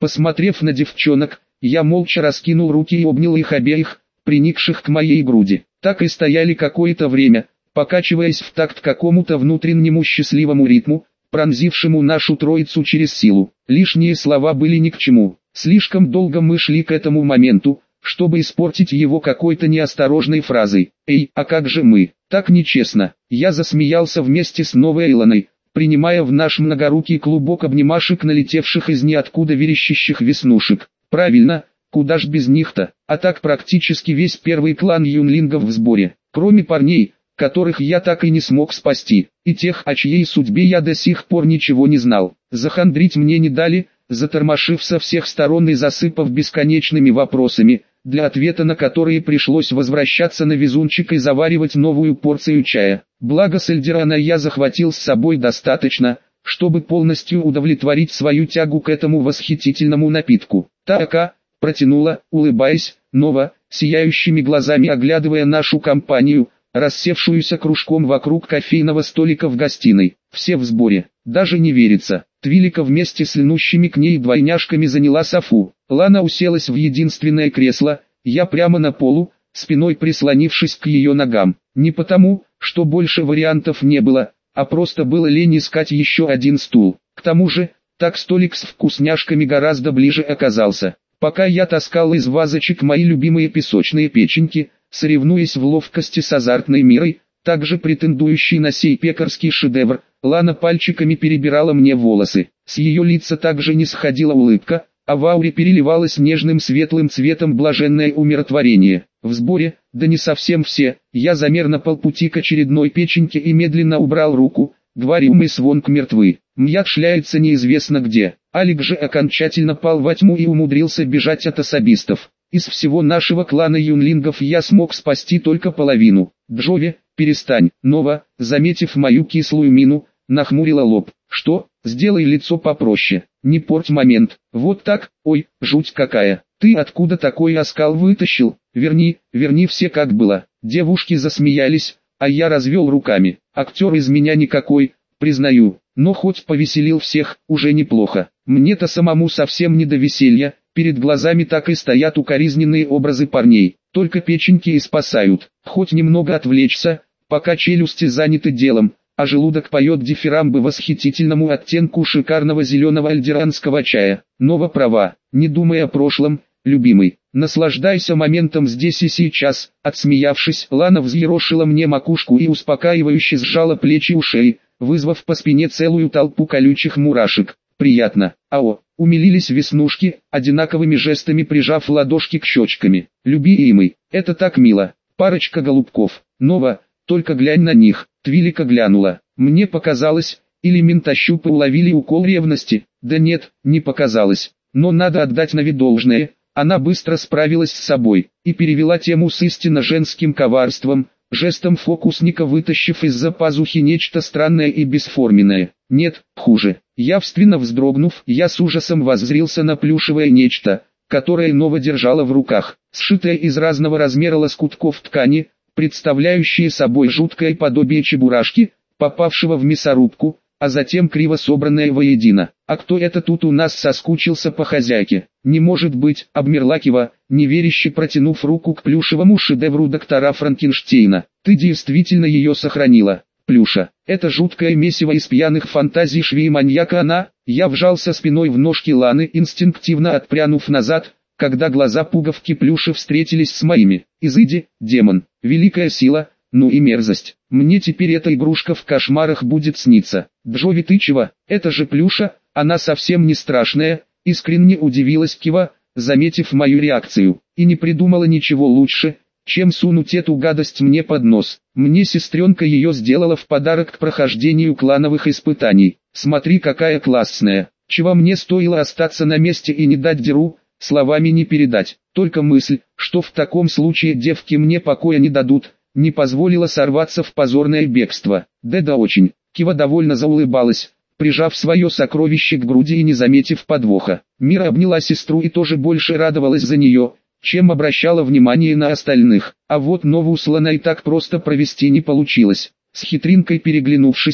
Посмотрев на девчонок, я молча раскинул руки и обнял их обеих, приникших к моей груди. Так и стояли какое-то время, покачиваясь в такт какому-то внутреннему счастливому ритму, пронзившему нашу троицу через силу. Лишние слова были ни к чему. Слишком долго мы шли к этому моменту, чтобы испортить его какой-то неосторожной фразой. «Эй, а как же мы? Так нечестно!» Я засмеялся вместе с новой Эйлоной, принимая в наш многорукий клубок обнимашек, налетевших из ниоткуда верещащих веснушек. Правильно, куда ж без них-то? А так практически весь первый клан юнлингов в сборе, кроме парней, которых я так и не смог спасти, и тех, о чьей судьбе я до сих пор ничего не знал. Захандрить мне не дали, затормошив со всех сторон и засыпав бесконечными вопросами, для ответа на которые пришлось возвращаться на везунчик и заваривать новую порцию чая. Благо с Эльдерана я захватил с собой достаточно, чтобы полностью удовлетворить свою тягу к этому восхитительному напитку. «Така», протянула, улыбаясь, Нова, сияющими глазами оглядывая нашу компанию, рассевшуюся кружком вокруг кофейного столика в гостиной. Все в сборе, даже не верится. Твилика вместе с льнущими к ней двойняшками заняла софу. Лана уселась в единственное кресло, я прямо на полу, спиной прислонившись к ее ногам. Не потому, что больше вариантов не было, а просто было лень искать еще один стул. К тому же, так столик с вкусняшками гораздо ближе оказался. Пока я таскал из вазочек мои любимые песочные печеньки, соревнуясь в ловкости с азартной Мирой, также претендующей на сей пекарский шедевр, Лана пальчиками перебирала мне волосы. С ее лица также не сходила улыбка, а в ауре переливалось нежным светлым цветом блаженное умиротворение. В сборе, да не совсем все, я замер на полпути к очередной печеньке и медленно убрал руку, говорю, мы с Вонг мертвы. Мьят шляется неизвестно где. Алик же окончательно пал во тьму и умудрился бежать от особистов. Из всего нашего клана юнлингов я смог спасти только половину. Джови, перестань. Нова, заметив мою кислую мину, нахмурила лоб. Что? Сделай лицо попроще. Не порть момент. Вот так? Ой, жуть какая. Ты откуда такой оскал вытащил? Верни все как было. Девушки засмеялись, а я развел руками. Актер из меня никакой, признаю. Но хоть повеселил всех, уже неплохо. Мне-то самому совсем не до веселья, перед глазами так и стоят укоризненные образы парней. Только печеньки и спасают. Хоть немного отвлечься, пока челюсти заняты делом, а желудок поет дифирамбы восхитительному оттенку шикарного зеленого альдеранского чая. Нова права, не думай о прошлом, любимый. Наслаждайся моментом здесь и сейчас. Отсмеявшись, Лана взъерошила мне макушку и успокаивающе сжала плечи у шеи, вызвав по спине целую толпу колючих мурашек. Приятно. Ао, умилились веснушки, одинаковыми жестами прижав ладошки к щечками. Любимый, это так мило. Парочка голубков. Нова, только глянь на них. Твилика глянула. Мне показалось, или ментощупы уловили укол ревности. Да нет, не показалось. Но надо отдать Нове должное. Она быстро справилась с собой и перевела тему с истинно женским коварством, жестом фокусника вытащив из-за пазухи нечто странное и бесформенное. Нет, хуже. Явственно вздрогнув, я с ужасом воззрился на плюшевое нечто, которое Нова держала в руках, сшитое из разного размера лоскутков ткани, представляющие собой жуткое подобие чебурашки, попавшего в мясорубку, а затем криво собранное воедино. А кто это тут у нас соскучился по хозяйке? Не может быть, обмерла Кива, неверяще протянув руку к плюшевому шедевру доктора Франкенштейна. Ты действительно ее сохранила, Плюша. Это жуткое месиво из пьяных фантазий швей-маньяка она. Я вжался спиной в ножки Ланы, инстинктивно отпрянув назад, когда глаза пуговки Плюши встретились с моими. Изыди, демон, великая сила. Ну и мерзость. Мне теперь эта игрушка в кошмарах будет сниться. Джови, ты чего? Это же Плюша, она совсем не страшная, искренне удивилась Кива, заметив мою реакцию, и не придумала ничего лучше, чем сунуть эту гадость мне под нос. Мне сестренка ее сделала в подарок к прохождению клановых испытаний. Смотри, какая классная. Чего мне стоило остаться на месте и не дать дёру, словами не передать. Только мысль, что в таком случае девки мне покоя не дадут, не позволила сорваться в позорное бегство. Да очень. Кива довольно заулыбалась, прижав свое сокровище к груди и не заметив подвоха. Мира обняла сестру и тоже больше радовалась за нее, чем обращала внимание на остальных. А вот Нову с Ланой так просто провести не получилось. С хитринкой переглянувшись,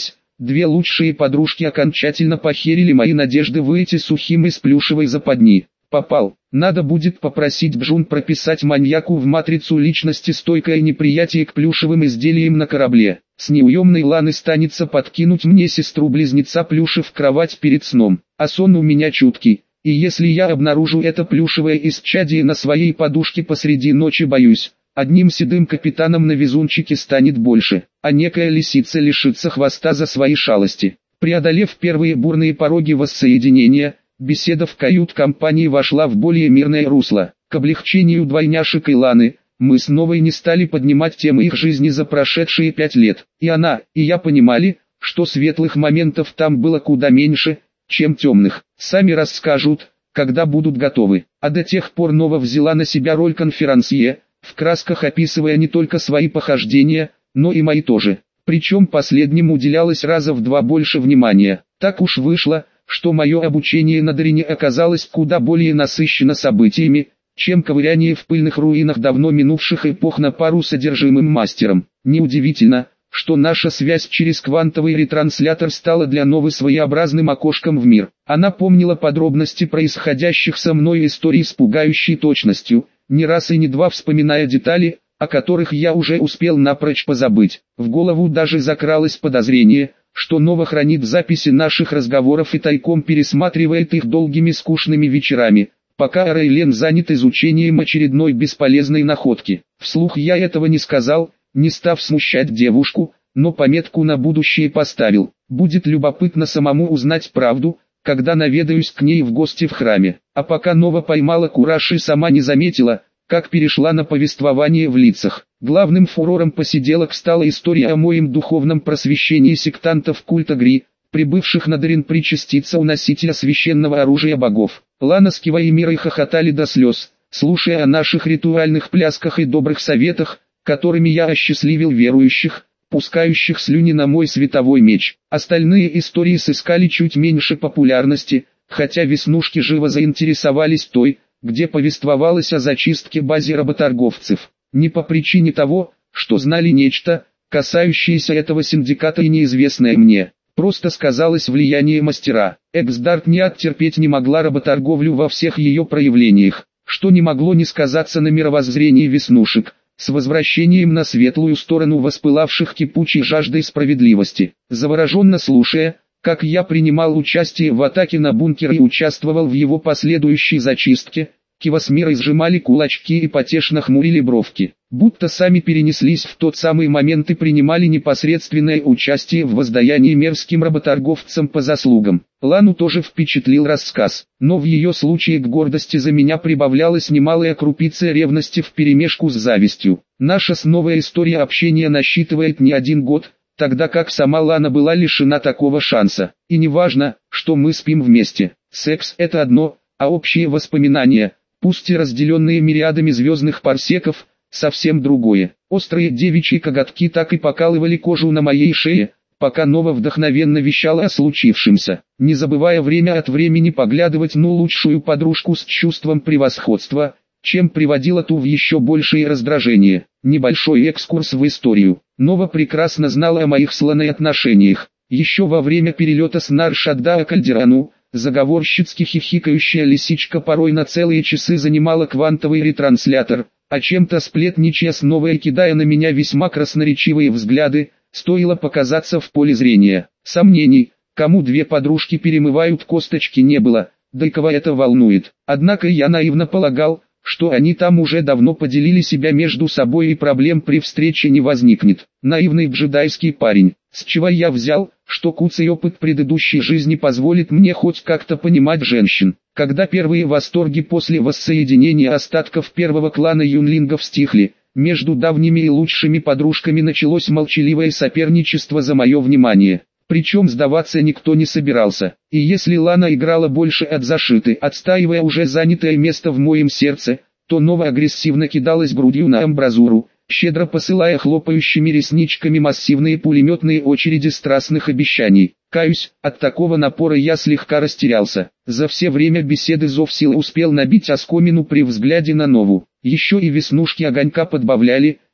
Две лучшие подружки окончательно похерили мои надежды выйти сухим из плюшевой западни. Попал. Надо будет попросить Джун прописать маньяку в матрицу личности стойкое неприятие к плюшевым изделиям на корабле. С неуемной Ланы станется подкинуть мне сестру-близнеца плюшев в кровать перед сном. А сон у меня чуткий. И если я обнаружу это плюшевое исчадие на своей подушке посреди ночи, боюсь, одним седым капитаном на везунчике станет больше, а некая лисица лишится хвоста за свои шалости. Преодолев первые бурные пороги воссоединения, беседа в кают-компании вошла в более мирное русло. К облегчению двойняшек и Ланы, мы снова и не стали поднимать темы их жизни за прошедшие 5 лет. И она, и я понимали, что светлых моментов там было куда меньше, чем темных. Сами расскажут, когда будут готовы. А до тех пор Нова взяла на себя роль конферансье, в красках описывая не только свои похождения, но и мои тоже. Причем последним уделялось раза в 2 больше внимания. Так уж вышло, что мое обучение на Дарине оказалось куда более насыщено событиями, чем ковыряние в пыльных руинах давно минувших эпох на пару с одержимым мастером. Неудивительно, что наша связь через квантовый ретранслятор стала для Новы своеобразным окошком в мир. Она помнила подробности происходящих со мной историй с пугающей точностью, не раз и не два вспоминая детали, о которых я уже успел напрочь позабыть. В голову даже закралось подозрение, что Нова хранит записи наших разговоров и тайком пересматривает их долгими скучными вечерами, пока Рейлен занят изучением очередной бесполезной находки. Вслух я этого не сказал, не став смущать девушку, но пометку на будущее поставил. Будет любопытно самому узнать правду, когда наведаюсь к ней в гости в храме. А пока Нова поймала кураж и сама не заметила, как перешла на повествование в лицах. Главным фурором посиделок стала история о моем духовном просвещении сектантов культа Гри, прибывших на Дарин причаститься у носителя священного оружия богов. Лана с Кива и Мирой хохотали до слез, слушая о наших ритуальных плясках и добрых советах, которыми я осчастливил верующих, пускающих слюни на мой световой меч. Остальные истории сыскали чуть меньше популярности, хотя веснушки живо заинтересовались той, где повествовалось о зачистке базы работорговцев. Не по причине того, что знали нечто, касающееся этого синдиката и неизвестное мне. Просто сказалось влияние мастера. Эксдарт не оттерпеть не могла работорговлю во всех ее проявлениях, что не могло не сказаться на мировоззрении веснушек, с возвращением на светлую сторону воспылавших кипучей жаждой справедливости. Завороженно слушая, как я принимал участие в атаке на бункер и участвовал в его последующей зачистке, Кива с Мирой сжимали кулачки и потешно хмурили бровки, будто сами перенеслись в тот самый момент и принимали непосредственное участие в воздаянии мерзким работорговцам по заслугам. Лану тоже впечатлил рассказ, но в ее случае к гордости за меня прибавлялась немалая крупица ревности вперемешку с завистью. Наша новая история общения насчитывает не 1 год, тогда как сама Лана была лишена такого шанса. И не важно, что мы спим вместе. Секс – это одно, а общие воспоминания, пусть и разделенные мириадами звездных парсеков, совсем другое. Острые девичьи коготки так и покалывали кожу на моей шее, пока Нова вдохновенно вещала о случившемся, не забывая время от времени поглядывать на лучшую подружку с чувством превосходства, чем приводила ту в еще большее раздражение. Небольшой экскурс в историю. Нова прекрасно знала о моих слоных отношениях. Еще во время перелета с Наршадда к Альдерану, заговорщицки хихикающая лисичка порой на целые часы занимала квантовый ретранслятор, а чем-то сплетничая с Новой, кидая на меня весьма красноречивые взгляды, стоило показаться в поле зрения. Сомнений, кому 2 подружки перемывают косточки, не было, да и кого это волнует. Однако я наивно полагал, что они там уже давно поделили себя между собой и проблем при встрече не возникнет. Наивный джедайский парень. С чего я взял, что куцый опыт предыдущей жизни позволит мне хоть как-то понимать женщин? Когда первые восторги после воссоединения остатков первого клана юнлингов стихли, между давними и лучшими подружками началось молчаливое соперничество за мое внимание. Причем сдаваться никто не собирался. И если Лана играла больше от зашиты, отстаивая уже занятое место в моем сердце, то Нова агрессивно кидалась грудью на амбразуру, щедро посылая хлопающими ресничками массивные пулеметные очереди страстных обещаний. Каюсь, от такого напора я слегка растерялся. За все время беседы зов силы успел набить оскомину при взгляде на Нову. Еще и веснушки огонька подбавляли,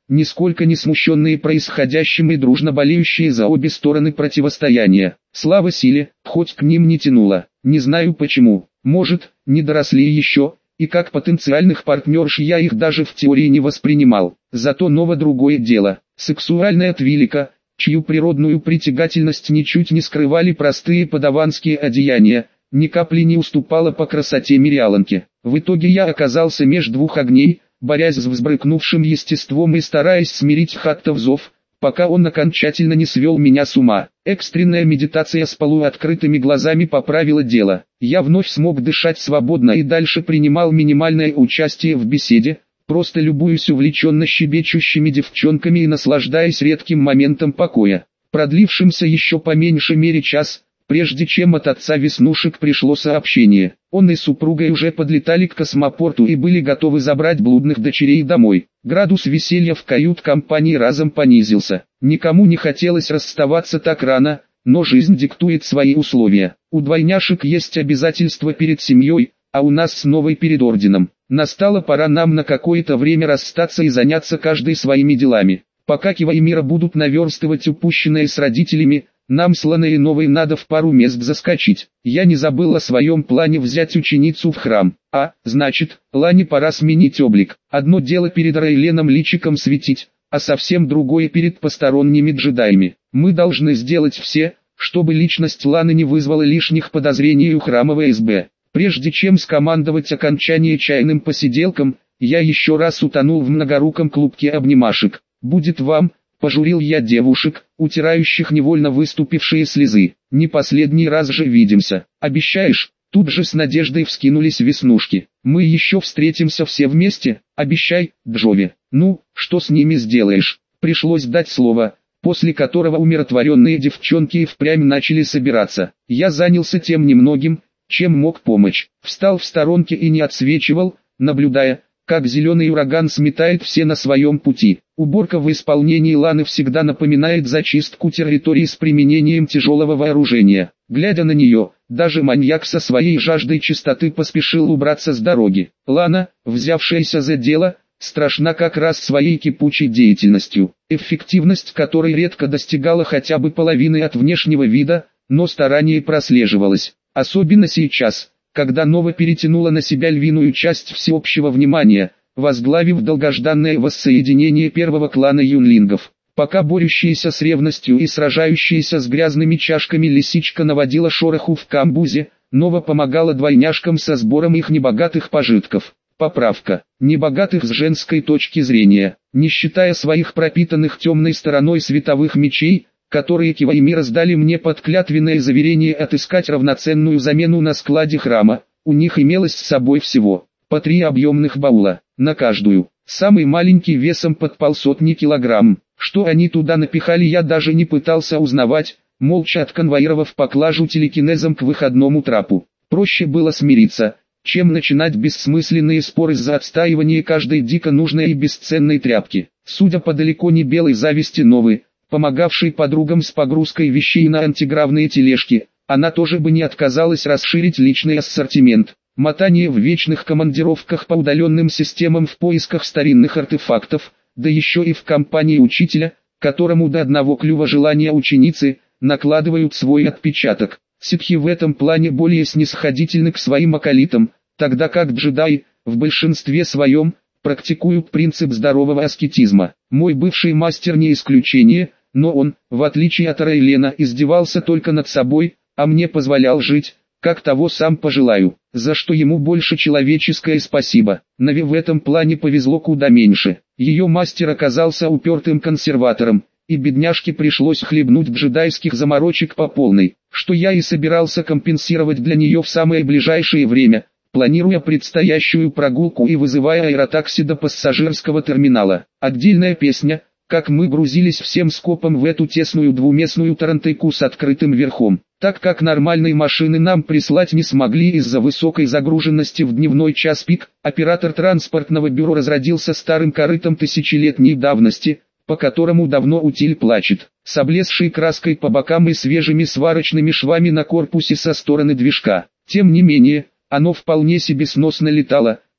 нисколько не смущенные происходящим и дружно болеющие за обе стороны противостояния. Слава силе, хоть к ним не тянуло, не знаю почему, может, не доросли еще, и как потенциальных партнерш я их даже в теории не воспринимал. Зато ново другое дело, сексуальная твилика, чью природную притягательность ничуть не скрывали простые подаванские одеяния, ни капли не уступала по красоте Мириаланке. В итоге я оказался меж двух огней, борясь с взбрыкнувшим естеством и стараясь смирить Хаттов зов, пока он окончательно не свел меня с ума. Экстренная медитация с полуоткрытыми глазами поправила дело. Я вновь смог дышать свободно и дальше принимал минимальное участие в беседе, просто любуясь увлеченно щебечущими девчонками и наслаждаясь редким моментом покоя, продлившимся еще по меньшей мере час, прежде чем от отца Веснушек пришло сообщение. Он и супругой уже подлетали к космопорту и были готовы забрать блудных дочерей домой. Градус веселья в кают-компании разом понизился. Никому не хотелось расставаться так рано, но жизнь диктует свои условия. У двойняшек есть обязательства перед семьей, а у нас с новой перед орденом. Настала пора нам на какое-то время расстаться и заняться каждой своими делами. Пока Кива и Мира будут наверстывать упущенное с родителями, нам с Ланой новой надо в пару мест заскочить. Я не забыл о своем плане взять ученицу в храм. Значит, Лане пора сменить облик. Одно дело перед Рейленом личиком светить, а совсем другое перед посторонними джедаями. Мы должны сделать все, чтобы личность Ланы не вызвала лишних подозрений у храмовой СБ. Прежде чем скомандовать окончание чайным посиделкам, я еще раз утонул в многоруком клубке обнимашек. «Будет вам», — пожурил я девушек, утирающих невольно выступившие слезы. «Не последний раз же видимся. Обещаешь?» Тут же с надеждой вскинулись веснушки. «Мы еще встретимся все вместе, обещай, Джови». «Ну, что с ними сделаешь?» Пришлось дать слово, после которого умиротворенные девчонки и впрямь начали собираться. Я занялся тем немногим, чем мог помочь. Встал в сторонке и не отсвечивал, наблюдая, как зеленый ураган сметает все на своем пути. Уборка в исполнении Ланы всегда напоминает зачистку территории с применением тяжелого вооружения. Глядя на нее, даже маньяк со своей жаждой чистоты поспешил убраться с дороги. Лана, взявшаяся за дело, страшна как раз своей кипучей деятельностью, эффективность которой редко достигала хотя бы половины от внешнего вида, но старание прослеживалось. Особенно сейчас, когда Нова перетянула на себя львиную часть всеобщего внимания, возглавив долгожданное воссоединение первого клана юнлингов. Пока борющаяся с ревностью и сражающаяся с грязными чашками лисичка наводила шороху в камбузе, Нова помогала двойняшкам со сбором их небогатых пожитков. Поправка. Небогатых с женской точки зрения, не считая своих пропитанных темной стороной световых мечей, которые Кива и Мира сдали мне под клятвенное заверение отыскать равноценную замену на складе храма. У них имелось с собой всего по 3 объемных баула, на каждую, самый маленький весом под 150 килограмм. Что они туда напихали, я даже не пытался узнавать, молча отконвоировав поклажу телекинезом к выходному трапу. Проще было смириться, чем начинать бессмысленные споры за отстаивание каждой дико нужной и бесценной тряпки. Судя по далеко не белой зависти Новы, помогавшей подругам с погрузкой вещей на антигравные тележки, она тоже бы не отказалась расширить личный ассортимент. Мотание в вечных командировках по удаленным системам в поисках старинных артефактов, да еще и в компании учителя, которому до одного клюва желания ученицы, накладывают свой отпечаток. Ситхи в этом плане более снисходительны к своим акалитам, тогда как джедаи, в большинстве своем, практикуют принцип здорового аскетизма. Мой бывший мастер не исключение, но он, в отличие от Рейлена, издевался только над собой, а мне позволял жить, как того сам пожелаю, за что ему больше человеческое спасибо. Нави в этом плане повезло куда меньше. Ее мастер оказался упертым консерватором, и бедняжке пришлось хлебнуть джедайских заморочек по полной, что я и собирался компенсировать для нее в самое ближайшее время, планируя предстоящую прогулку и вызывая аэротакси до пассажирского терминала. Отдельная песня, как мы грузились всем скопом в эту тесную двуместную тарантайку с открытым верхом. Так как нормальной машины нам прислать не смогли из-за высокой загруженности в дневной час пик, оператор транспортного бюро разродился старым корытом тысячелетней давности, по которому давно утиль плачет, с облезшей краской по бокам и свежими сварочными швами на корпусе со стороны движка. Тем не менее, оно вполне себе сносно летало,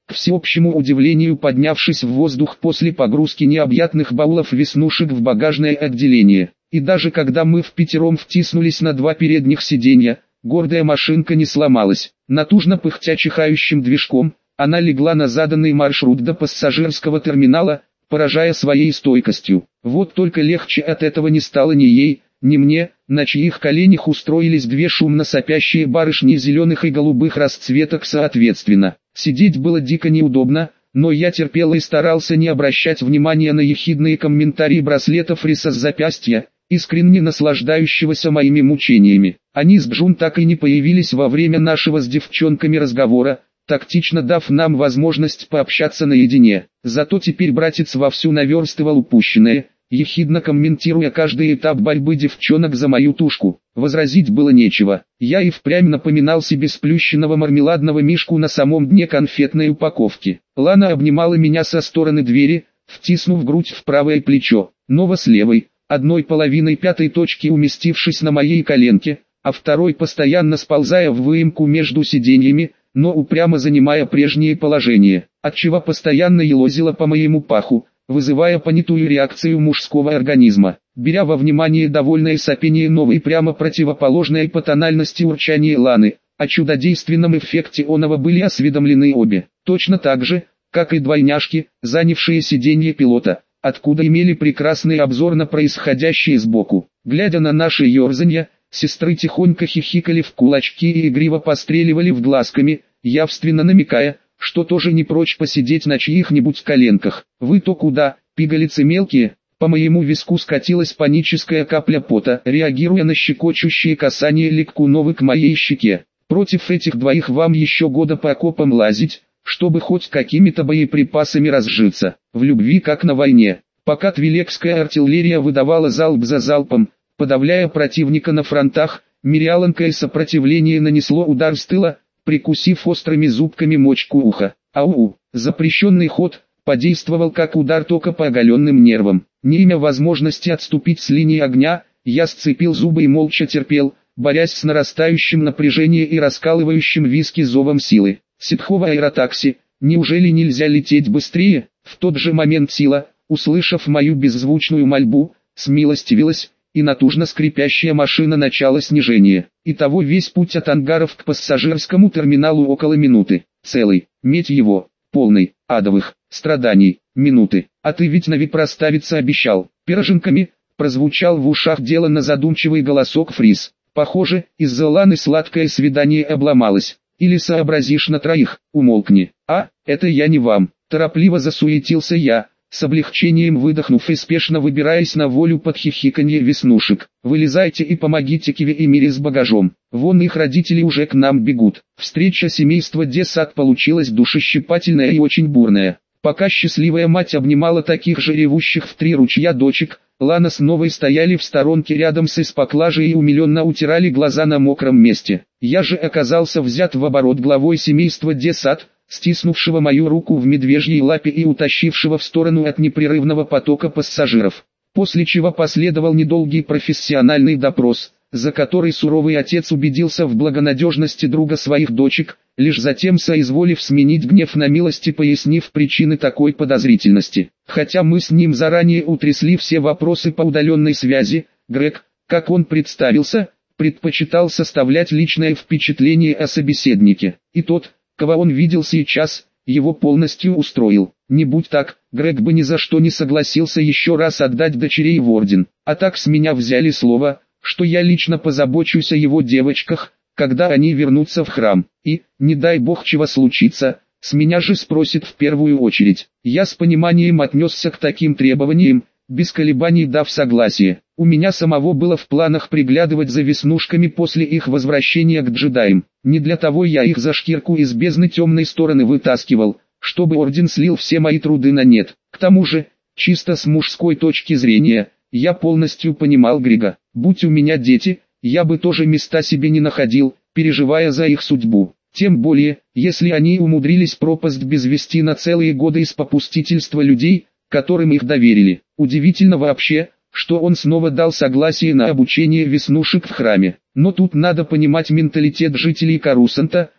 к всеобщему удивлению поднявшись в воздух после погрузки необъятных баулов веснушек в багажное отделение. И даже когда мы впятером втиснулись на два передних сиденья, гордая машинка не сломалась. Натужно пыхтя чихающим движком, она легла на заданный маршрут до пассажирского терминала, поражая своей стойкостью. Вот только легче от этого не стало ни ей, ни мне, на чьих коленях устроились две шумно сопящие барышни зеленых и голубых расцветок соответственно. Сидеть было дико неудобно, но я терпел и старался не обращать внимания на ехидные комментарии браслета Фриса с запястья, искренне наслаждающегося моими мучениями. Они с Джун так и не появились во время нашего с девчонками разговора, тактично дав нам возможность пообщаться наедине. Зато теперь братец вовсю наверстывал упущенное, ехидно комментируя каждый этап борьбы девчонок за мою тушку. Возразить было нечего. Я и впрямь напоминал себе сплющенного мармеладного мишку на самом дне конфетной упаковки. Лана обнимала меня со стороны двери, втиснув грудь в правое плечо, Нова с левой, одной половиной пятой точки уместившись на моей коленке, а второй постоянно сползая в выемку между сиденьями, но упрямо занимая прежнее положение, отчего постоянно елозила по моему паху, вызывая понятую реакцию мужского организма. Беря во внимание довольное сопение Новой прямо противоположное по тональности урчание Ланы, о чудодейственном эффекте оного были осведомлены обе, точно так же, как и двойняшки, занявшие сиденье пилота, откуда имели прекрасный обзор на происходящее сбоку. Глядя на наши ерзанья, сестры тихонько хихикали в кулачки и игриво постреливали в глазками, явственно намекая, что тоже не прочь посидеть на чьих-нибудь коленках. «Вы то куда, пигалицы мелкие?» По моему виску скатилась паническая капля пота, реагируя на щекочущие касания Ликкуновы к моей щеке. «Против этих двоих вам еще года по окопам лазить, чтобы хоть какими-то боеприпасами разжиться. В любви как на войне». Пока твилекская артиллерия выдавала залп за залпом, подавляя противника на фронтах, мириаланкое сопротивление нанесло удар с тыла, прикусив острыми зубками мочку уха. Ау! Запрещенный ход подействовал как удар тока по оголенным нервам. Не имея возможности отступить с линии огня, я сцепил зубы и молча терпел, борясь с нарастающим напряжением и раскалывающим виски зовом силы. Ситхова аэротакси, неужели нельзя лететь быстрее? В тот же момент сила, услышав мою беззвучную мольбу, смилостивилась, и натужно скрипящая машина начала снижение. Итого весь путь от ангаров к пассажирскому терминалу около минуты. Целый, медь его, полный, адовых, страданий, минуты. А ты ведь нави проставиться обещал. Пироженками, прозвучал в ушах деланно задумчивый голосок Фрис. Похоже, из-за Ланы сладкое свидание обломалось. Или сообразишь на троих, умолкни. А, это я не вам. Торопливо засуетился я, с облегчением выдохнув и спешно выбираясь на волю под хихиканье веснушек. Вылезайте и помогите Киви и Мире с багажом. Вон их родители уже к нам бегут. Встреча семейства Десад получилась душещипательная и очень бурная. Пока счастливая мать обнимала таких же ревущих в три ручья дочек, Лана с Новой стояли в сторонке рядом с испоклажей и умиленно утирали глаза на мокром месте. Я же оказался взят в оборот главой семейства Десад, стиснувшего мою руку в медвежьей лапе и утащившего в сторону от непрерывного потока пассажиров. После чего последовал недолгий профессиональный допрос, за который суровый отец убедился в благонадежности друга своих дочек, лишь затем соизволив сменить гнев на милость и пояснив причины такой подозрительности. Хотя мы с ним заранее утрясли все вопросы по удаленной связи, Грег, как он представился, предпочитал составлять личное впечатление о собеседнике. И тот, кого он видел сейчас, его полностью устроил. Не будь так, Грег бы ни за что не согласился еще раз отдать дочерей в орден. А так с меня взяли слово, что я лично позабочусь о его девочках, когда они вернутся в храм. И, не дай бог чего случится, с меня же спросит в первую очередь. Я с пониманием отнесся к таким требованиям, без колебаний дав согласие. У меня самого было в планах приглядывать за веснушками после их возвращения к джедаям. Не для того я их за шкирку из бездны темной стороны вытаскивал, чтобы орден слил все мои труды на нет. К тому же, чисто с мужской точки зрения, я полностью понимал Грега. Будь у меня дети, я бы тоже места себе не находил, переживая за их судьбу. Тем более, если они умудрились пропасть без вести на целые годы из попустительства людей, которым их доверили. Удивительно вообще, что он снова дал согласие на обучение веснушек в храме. Но тут надо понимать менталитет жителей Корусанта,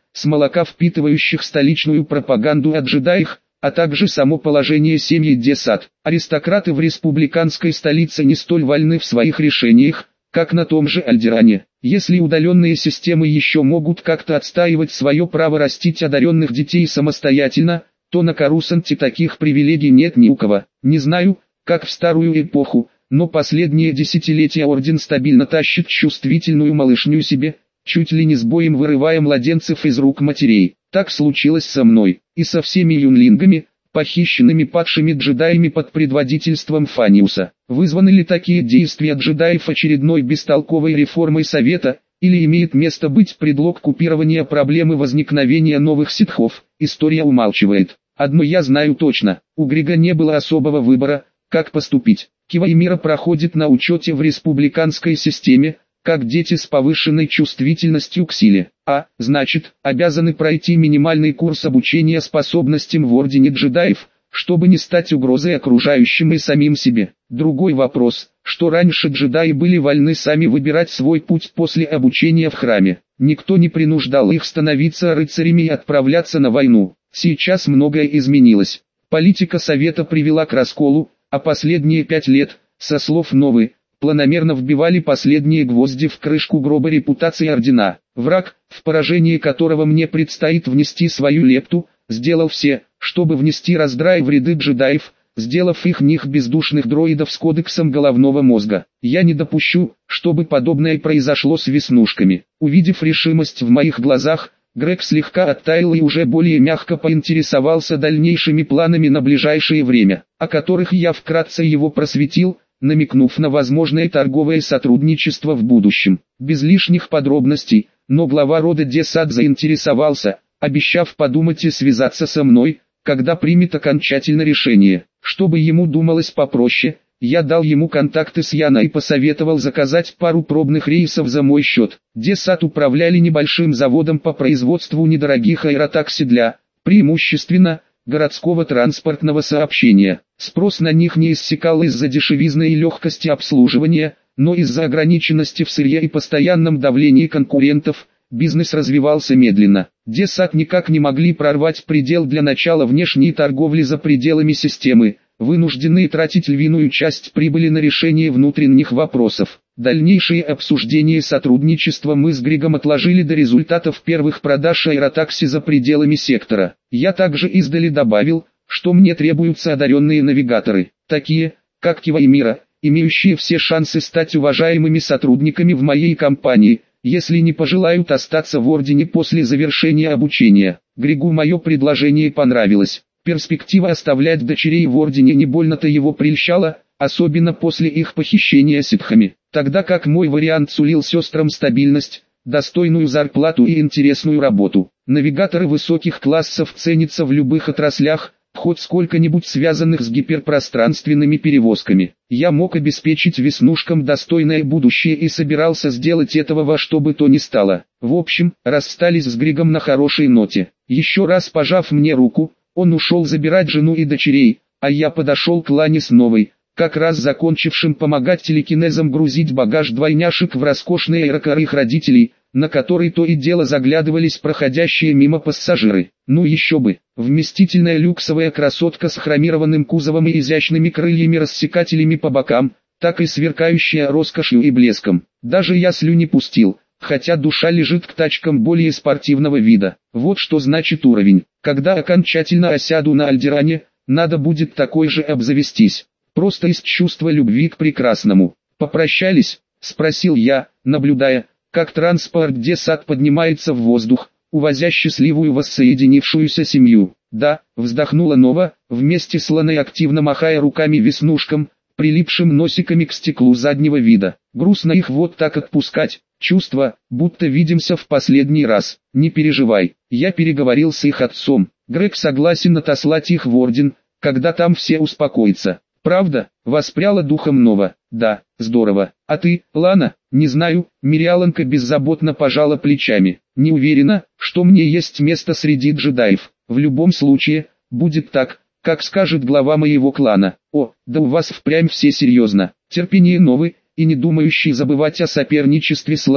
с молока впитывающих столичную пропаганду о джедаях, а также само положение семьи Десад. Аристократы в республиканской столице не столь вольны в своих решениях, как на том же Альдеране. Если удаленные системы еще могут как-то отстаивать свое право растить одаренных детей самостоятельно, то на Корусанте таких привилегий нет ни у кого. Не знаю, как в старую эпоху, но последние десятилетия Орден стабильно тащит чувствительную малышню себе, чуть ли не с боем вырывая младенцев из рук матерей. Так случилось со мной, и со всеми юнлингами, похищенными падшими джедаями под предводительством Фаниуса. Вызваны ли такие действия джедаев очередной бестолковой реформой Совета, или имеет место быть предлог купирования проблемы возникновения новых ситхов, история умалчивает. Одно я знаю точно, у Грига не было особого выбора, как поступить. Киваймира проходит на учете в республиканской системе, как дети с повышенной чувствительностью к силе, значит, обязаны пройти минимальный курс обучения способностям в Ордене джедаев, чтобы не стать угрозой окружающим и самим себе. Другой вопрос, что раньше джедаи были вольны сами выбирать свой путь после обучения в храме. Никто не принуждал их становиться рыцарями и отправляться на войну. Сейчас многое изменилось. Политика Совета привела к расколу, а последние 5 лет, со слов Новы, планомерно вбивали последние гвозди в крышку гроба репутации Ордена. Враг, в поражении которого мне предстоит внести свою лепту, сделал все, чтобы внести раздрай в ряды джедаев, сделав их бездушных дроидов с кодексом головного мозга. Я не допущу, чтобы подобное произошло с веснушками. Увидев решимость в моих глазах, Грег слегка оттаял и уже более мягко поинтересовался дальнейшими планами на ближайшее время, о которых я вкратце его просветил, намекнув на возможное торговое сотрудничество в будущем. Без лишних подробностей, но глава рода Десад заинтересовался, обещав подумать и связаться со мной, когда примет окончательное решение. Чтобы ему думалось попроще, я дал ему контакты с Яна и посоветовал заказать пару пробных рейсов за мой счет. Десад управляли небольшим заводом по производству недорогих аэротакси для, преимущественно, городского транспортного сообщения. Спрос на них не иссякал из-за дешевизны и легкости обслуживания, но из-за ограниченности в сырье и постоянном давлении конкурентов, бизнес развивался медленно. Десад никак не могли прорвать предел для начала внешней торговли за пределами системы, вынужденные тратить львиную часть прибыли на решение внутренних вопросов. Дальнейшее обсуждение сотрудничества мы с Григом отложили до результатов первых продаж аэротакси за пределами сектора. Я также издали добавил, что мне требуются одаренные навигаторы, такие, как Киваймира, имеющие все шансы стать уважаемыми сотрудниками в моей компании, если не пожелают остаться в Ордене после завершения обучения. Григу мое предложение понравилось. Перспектива оставлять дочерей в Ордене не больно-то его прельщала, особенно после их похищения ситхами, тогда как мой вариант сулил сестрам стабильность, достойную зарплату и интересную работу. Навигаторы высоких классов ценятся в любых отраслях, хоть сколько-нибудь связанных с гиперпространственными перевозками. Я мог обеспечить веснушкам достойное будущее и собирался сделать этого во что бы то ни стало. В общем, расстались с Григом на хорошей ноте. Еще раз пожав мне руку, он ушел забирать жену и дочерей, а я подошел к Лане с Новой, как раз закончившим помогать телекинезом грузить багаж двойняшек в роскошные аэрокары их родителей, на который то и дело заглядывались проходящие мимо пассажиры. Ну еще бы, вместительная люксовая красотка с хромированным кузовом и изящными крыльями-рассекателями по бокам, так и сверкающая роскошью и блеском. Даже я слюни пустил, хотя душа лежит к тачкам более спортивного вида. Вот что значит уровень. Когда окончательно осяду на Альдеране, надо будет такой же обзавестись. Просто из чувства любви к прекрасному. «Попрощались?» – спросил я, наблюдая, как транспорт Десад поднимается в воздух, увозя счастливую воссоединившуюся семью. «Да», – вздохнула Нова, вместе с Ланой активно махая руками веснушкам, прилипшим носиками к стеклу заднего вида. «Грустно их вот так отпускать, чувство, будто видимся в последний раз. Не переживай, я переговорил с их отцом. Грег согласен отослать их в Орден, когда там все успокоятся». «Правда?» — воспряла духом Нова. «Да, здорово. А ты, Лана?» «Не знаю», — Мириаланка беззаботно пожала плечами. «Не уверена, что мне есть место среди джедаев. В любом случае, будет так, как скажет глава моего клана». «О, да у вас впрямь все серьезно». Терпение Новы, и не думающий забывать о соперничестве с Ланой,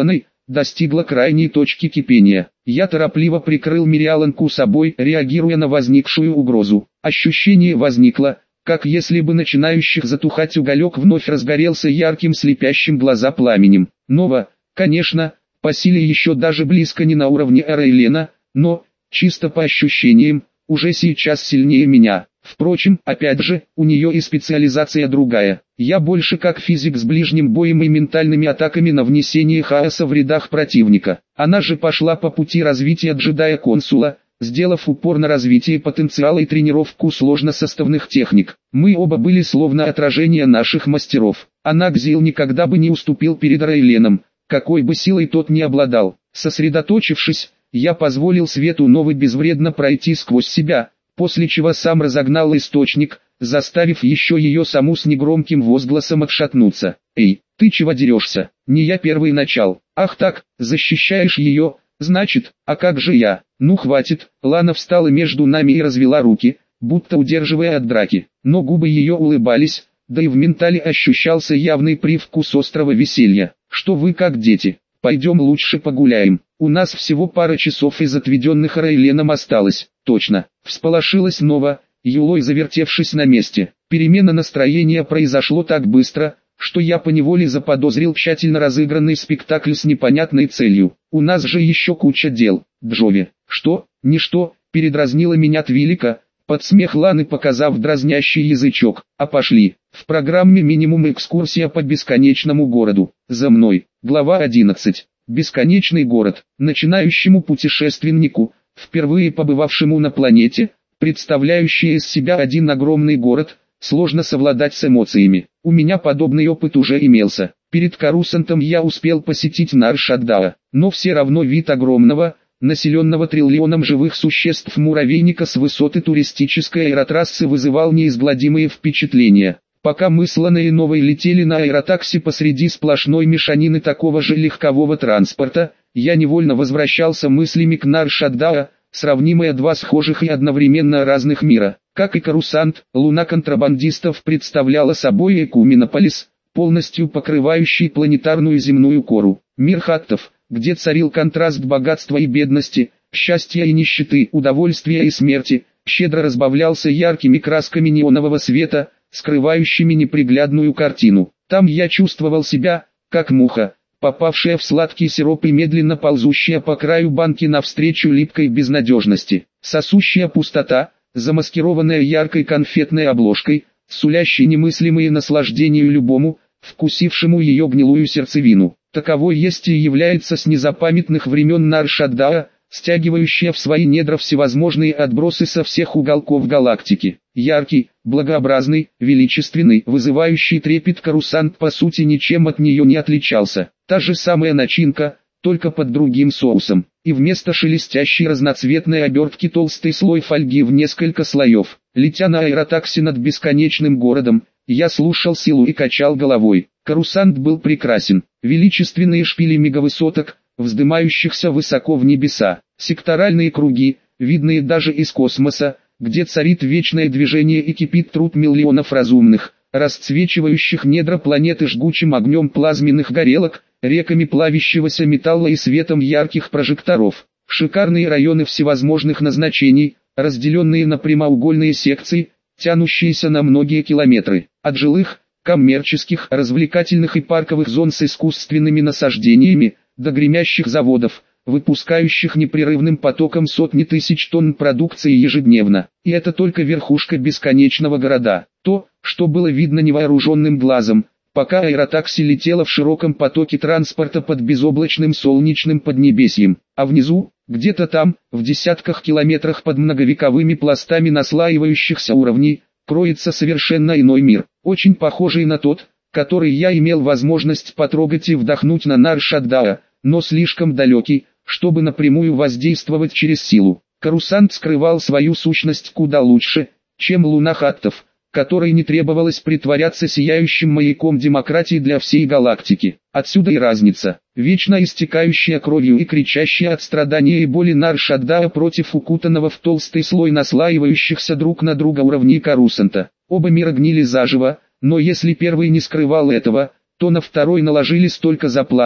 достигла крайней точки кипения. Я торопливо прикрыл Мириаланку собой, реагируя на возникшую угрозу. Ощущение возникло, как если бы начинающих затухать уголек вновь разгорелся ярким слепящим глаза пламенем. Нова, конечно, по силе еще даже близко не на уровне Эрейлена, но, чисто по ощущениям, уже сейчас сильнее меня. Впрочем, опять же, у нее и специализация другая. Я больше как физик с ближним боем и ментальными атаками на внесение хаоса в рядах противника. Она же пошла по пути развития джедая-консула, сделав упор на развитие потенциала и тренировку сложносоставных техник. Мы оба были словно отражение наших мастеров. Анакзил никогда бы не уступил перед Рейленом, какой бы силой тот ни обладал. Сосредоточившись, я позволил свету Новы безвредно пройти сквозь себя, после чего сам разогнал источник, заставив еще ее саму с негромким возгласом отшатнуться. «Эй, ты чего дерешься? Не я первый начал. Ах так, защищаешь ее, значит, а как же я?» «Ну хватит». Лана встала между нами и развела руки, будто удерживая от драки. Но губы ее улыбались, да и в ментале ощущался явный привкус острого веселья. «Что вы как дети? Пойдем лучше погуляем. У нас всего пара часов из отведенных Рейленом осталось». «Точно», — всполошилась Нова, юлой завертевшись на месте. Перемена настроения произошло так быстро, что я поневоле заподозрил тщательно разыгранный спектакль с непонятной целью. «У нас же еще куча дел, Джови». «Что? Ничто», — передразнила меня Твилика, под смех Ланы показав дразнящий язычок. «А пошли. В программе минимум экскурсия по бесконечному городу. За мной». Глава 11. Бесконечный город. Начинающему путешественнику, впервые побывавшему на планете, представляющий из себя один огромный город, сложно совладать с эмоциями. У меня подобный опыт уже имелся. Перед Корусантом я успел посетить Нар-Шадdaa, но все равно вид огромного, населенного триллионом живых существ муравейника с высоты туристической аэротрассы вызывал неизгладимые впечатления. Пока мы с Ланой и Новой летели на аэротакси посреди сплошной мешанины такого же легкового транспорта, я невольно возвращался мыслями к Нар-Шадdaa, сравнимые два схожих и одновременно разных мира. Как и Корусант, луна контрабандистов представляла собой Экуминополис, полностью покрывающий планетарную земную кору. Мир хаттов, где царил контраст богатства и бедности, счастья и нищеты, удовольствия и смерти, щедро разбавлялся яркими красками неонового света, скрывающими неприглядную картину. Там я чувствовал себя, как муха, попавшая в сладкий сироп и медленно ползущая по краю банки навстречу липкой безнадежности. Сосущая пустота, замаскированная яркой конфетной обложкой, сулящей немыслимые наслаждения любому, вкусившему ее гнилую сердцевину. Таковой есть и является с незапамятных времен Нар-Шадdaa, стягивающая в свои недра всевозможные отбросы со всех уголков галактики. Яркий, благообразный, величественный, вызывающий трепет Корусант по сути ничем от нее не отличался. Та же самая начинка, только под другим соусом. И вместо шелестящей разноцветной обертки толстый слой фольги в несколько слоев. Летя на аэротакси над бесконечным городом, я слушал силу и качал головой. Корусант был прекрасен. Величественные шпили мегавысоток, вздымающихся высоко в небеса. Секторальные круги, видные даже из космоса, где царит вечное движение и кипит труд миллионов разумных, расцвечивающих недра планеты жгучим огнем плазменных горелок, реками плавящегося металла и светом ярких прожекторов. Шикарные районы всевозможных назначений, разделенные на прямоугольные секции, тянущиеся на многие километры. От жилых, коммерческих, развлекательных и парковых зон с искусственными насаждениями, до гремящих заводов, выпускающих непрерывным потоком сотни тысяч тонн продукции ежедневно. И это только верхушка бесконечного города. То, что было видно невооруженным глазом, пока аэротакси летело в широком потоке транспорта под безоблачным солнечным поднебесьем. А внизу, где-то там, в десятках километрах под многовековыми пластами наслаивающихся уровней, кроется совершенно иной мир, очень похожий на тот, который я имел возможность потрогать и вдохнуть на Нар-Шадdaa, но слишком далекий, чтобы напрямую воздействовать через силу. Корусант скрывал свою сущность куда лучше, чем луна хаттов, которой не требовалось притворяться сияющим маяком демократии для всей галактики. Отсюда и разница, вечно истекающая кровью и кричащая от страдания и боли Нар-Шадdaa против укутанного в толстый слой наслаивающихся друг на друга уровней Корусанта. Оба мира гнили заживо, но если первый не скрывал этого, то на второй наложили столько заплаток,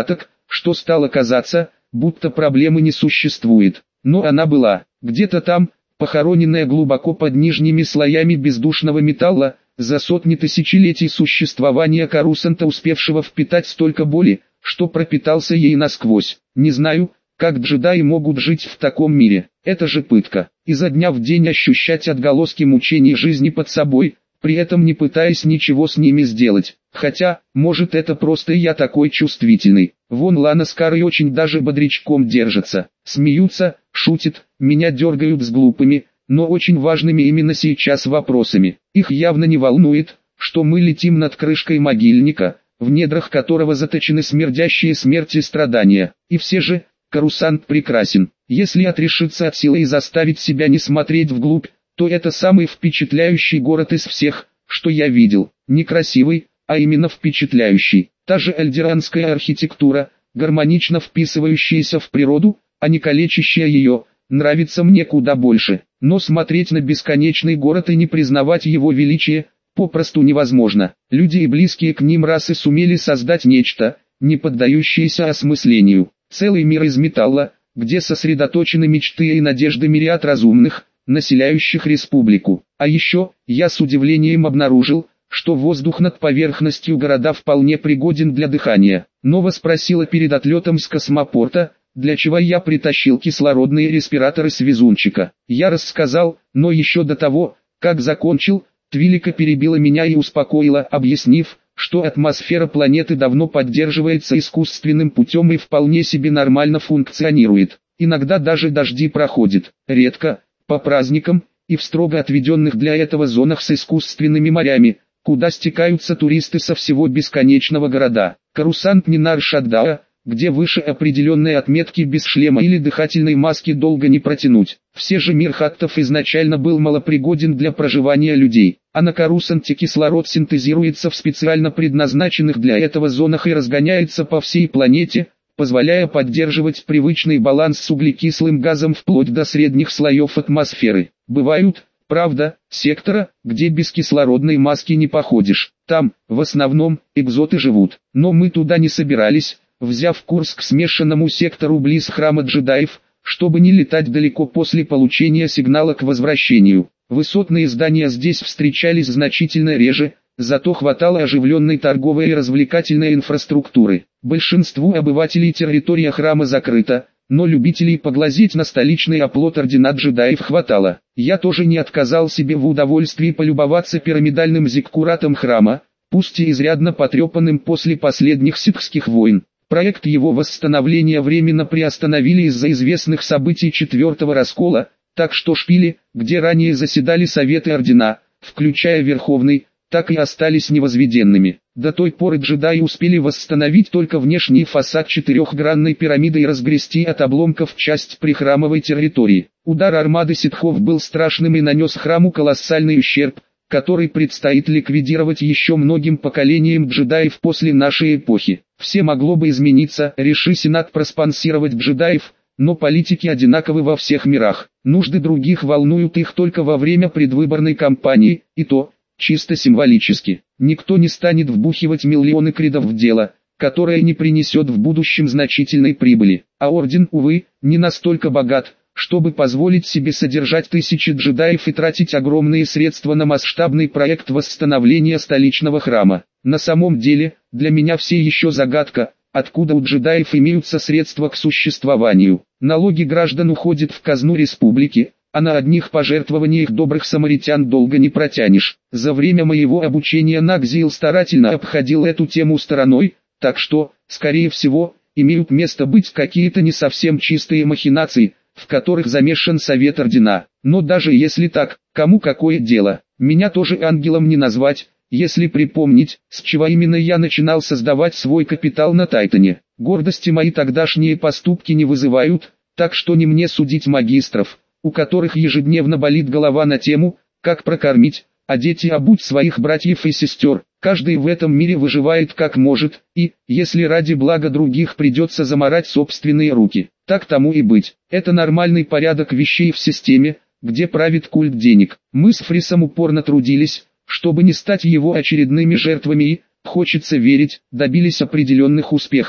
что стало казаться, будто проблемы не существует. Но она была, где-то там, похороненная глубоко под нижними слоями бездушного металла, за сотни тысячелетий существования Корусанта, успевшего впитать столько боли, что пропитался ей насквозь. Не знаю, как джедаи могут жить в таком мире. Это же пытка. Изо дня в день ощущать отголоски мучений жизни под собой, при этом не пытаясь ничего с ними сделать. Хотя, может, это просто я такой чувствительный. Вон Лана с Карой очень даже бодрячком держатся. Смеются, шутят, меня дергают с глупыми, но очень важными именно сейчас вопросами. Их явно не волнует, что мы летим над крышкой могильника, в недрах которого заточены смердящие смерти страдания. И все же, Корусант прекрасен. Если отрешиться от силы и заставить себя не смотреть вглубь, то это самый впечатляющий город из всех, что я видел. Не красивый, а именно впечатляющий. Та же эльдеранская архитектура, гармонично вписывающаяся в природу, а не калечащая ее, нравится мне куда больше. Но смотреть на бесконечный город и не признавать его величие, попросту невозможно. Люди и близкие к ним расы сумели создать нечто, не поддающееся осмыслению. Целый мир из металла, где сосредоточены мечты и надежды мириад разумных, населяющих республику. А еще, я с удивлением обнаружил, что воздух над поверхностью города вполне пригоден для дыхания. Нова спросила перед отлетом с космопорта, для чего я притащил кислородные респираторы с везунчика. Я рассказал, но еще до того, как закончил, Твилика перебила меня и успокоила, объяснив, что атмосфера планеты давно поддерживается искусственным путем и вполне себе нормально функционирует. Иногда даже дожди проходят, редко, по праздникам, и в строго отведенных для этого зонах с искусственными морями, куда стекаются туристы со всего бесконечного города. Корусант не Наршаддаа, где выше определенной отметки без шлема или дыхательной маски долго не протянуть. Все же мир хаттов изначально был малопригоден для проживания людей, а на Корусанте кислород синтезируется в специально предназначенных для этого зонах и разгоняется по всей планете, позволяя поддерживать привычный баланс с углекислым газом вплоть до средних слоев атмосферы. Бывают, правда, сектора, где без кислородной маски не походишь. Там, в основном, экзоты живут. Но мы туда не собирались, взяв курс к смешанному сектору близ храма джедаев, чтобы не летать далеко после получения сигнала к возвращению. Высотные здания здесь встречались значительно реже, зато хватало оживленной торговой и развлекательной инфраструктуры. Большинству обывателей территория храма закрыта, но любителей поглазеть на столичный оплот ордена джедаев хватало. Я тоже не отказал себе в удовольствии полюбоваться пирамидальным зиккуратом храма, пусть и изрядно потрепанным после последних ситхских войн. Проект его восстановления временно приостановили из-за известных событий четвертого раскола, так что шпили, где ранее заседали советы ордена, включая Верховный, так и остались невозведенными. До той поры джедаи успели восстановить только внешний фасад четырехгранной пирамиды и разгрести от обломков часть прихрамовой территории. Удар армады ситхов был страшным и нанес храму колоссальный ущерб, который предстоит ликвидировать еще многим поколениям джедаев после нашей эпохи. Все могло бы измениться, реши Сенат проспонсировать джедаев, но политики одинаковы во всех мирах. Нужды других волнуют их только во время предвыборной кампании, и то, чисто символически. Никто не станет вбухивать миллионы кридов в дело, которое не принесет в будущем значительной прибыли. А орден, увы, не настолько богат, чтобы позволить себе содержать тысячи джедаев и тратить огромные средства на масштабный проект восстановления столичного храма. На самом деле, для меня все еще загадка, откуда у джедаев имеются средства к существованию. Налоги граждан уходят в казну республики, а на одних пожертвованиях добрых самаритян долго не протянешь. За время моего обучения Нагзиил старательно обходил эту тему стороной, так что, скорее всего, имеют место быть какие-то не совсем чистые махинации, в которых замешан совет ордена. Но даже если так, кому какое дело? Меня тоже ангелом не назвать, если припомнить, с чего именно я начинал создавать свой капитал на Тайтоне. Гордости мои тогдашние поступки не вызывают, так что не мне судить магистров, у которых ежедневно болит голова на тему, как прокормить, одеть и обуть своих братьев и сестер. Каждый в этом мире выживает как может, и, если ради блага других придется замарать собственные руки, так тому и быть. Это нормальный порядок вещей в системе, где правит культ денег. Мы с Фрисом упорно трудились, чтобы не стать его очередными жертвами и, хочется верить, добились определенных успехов.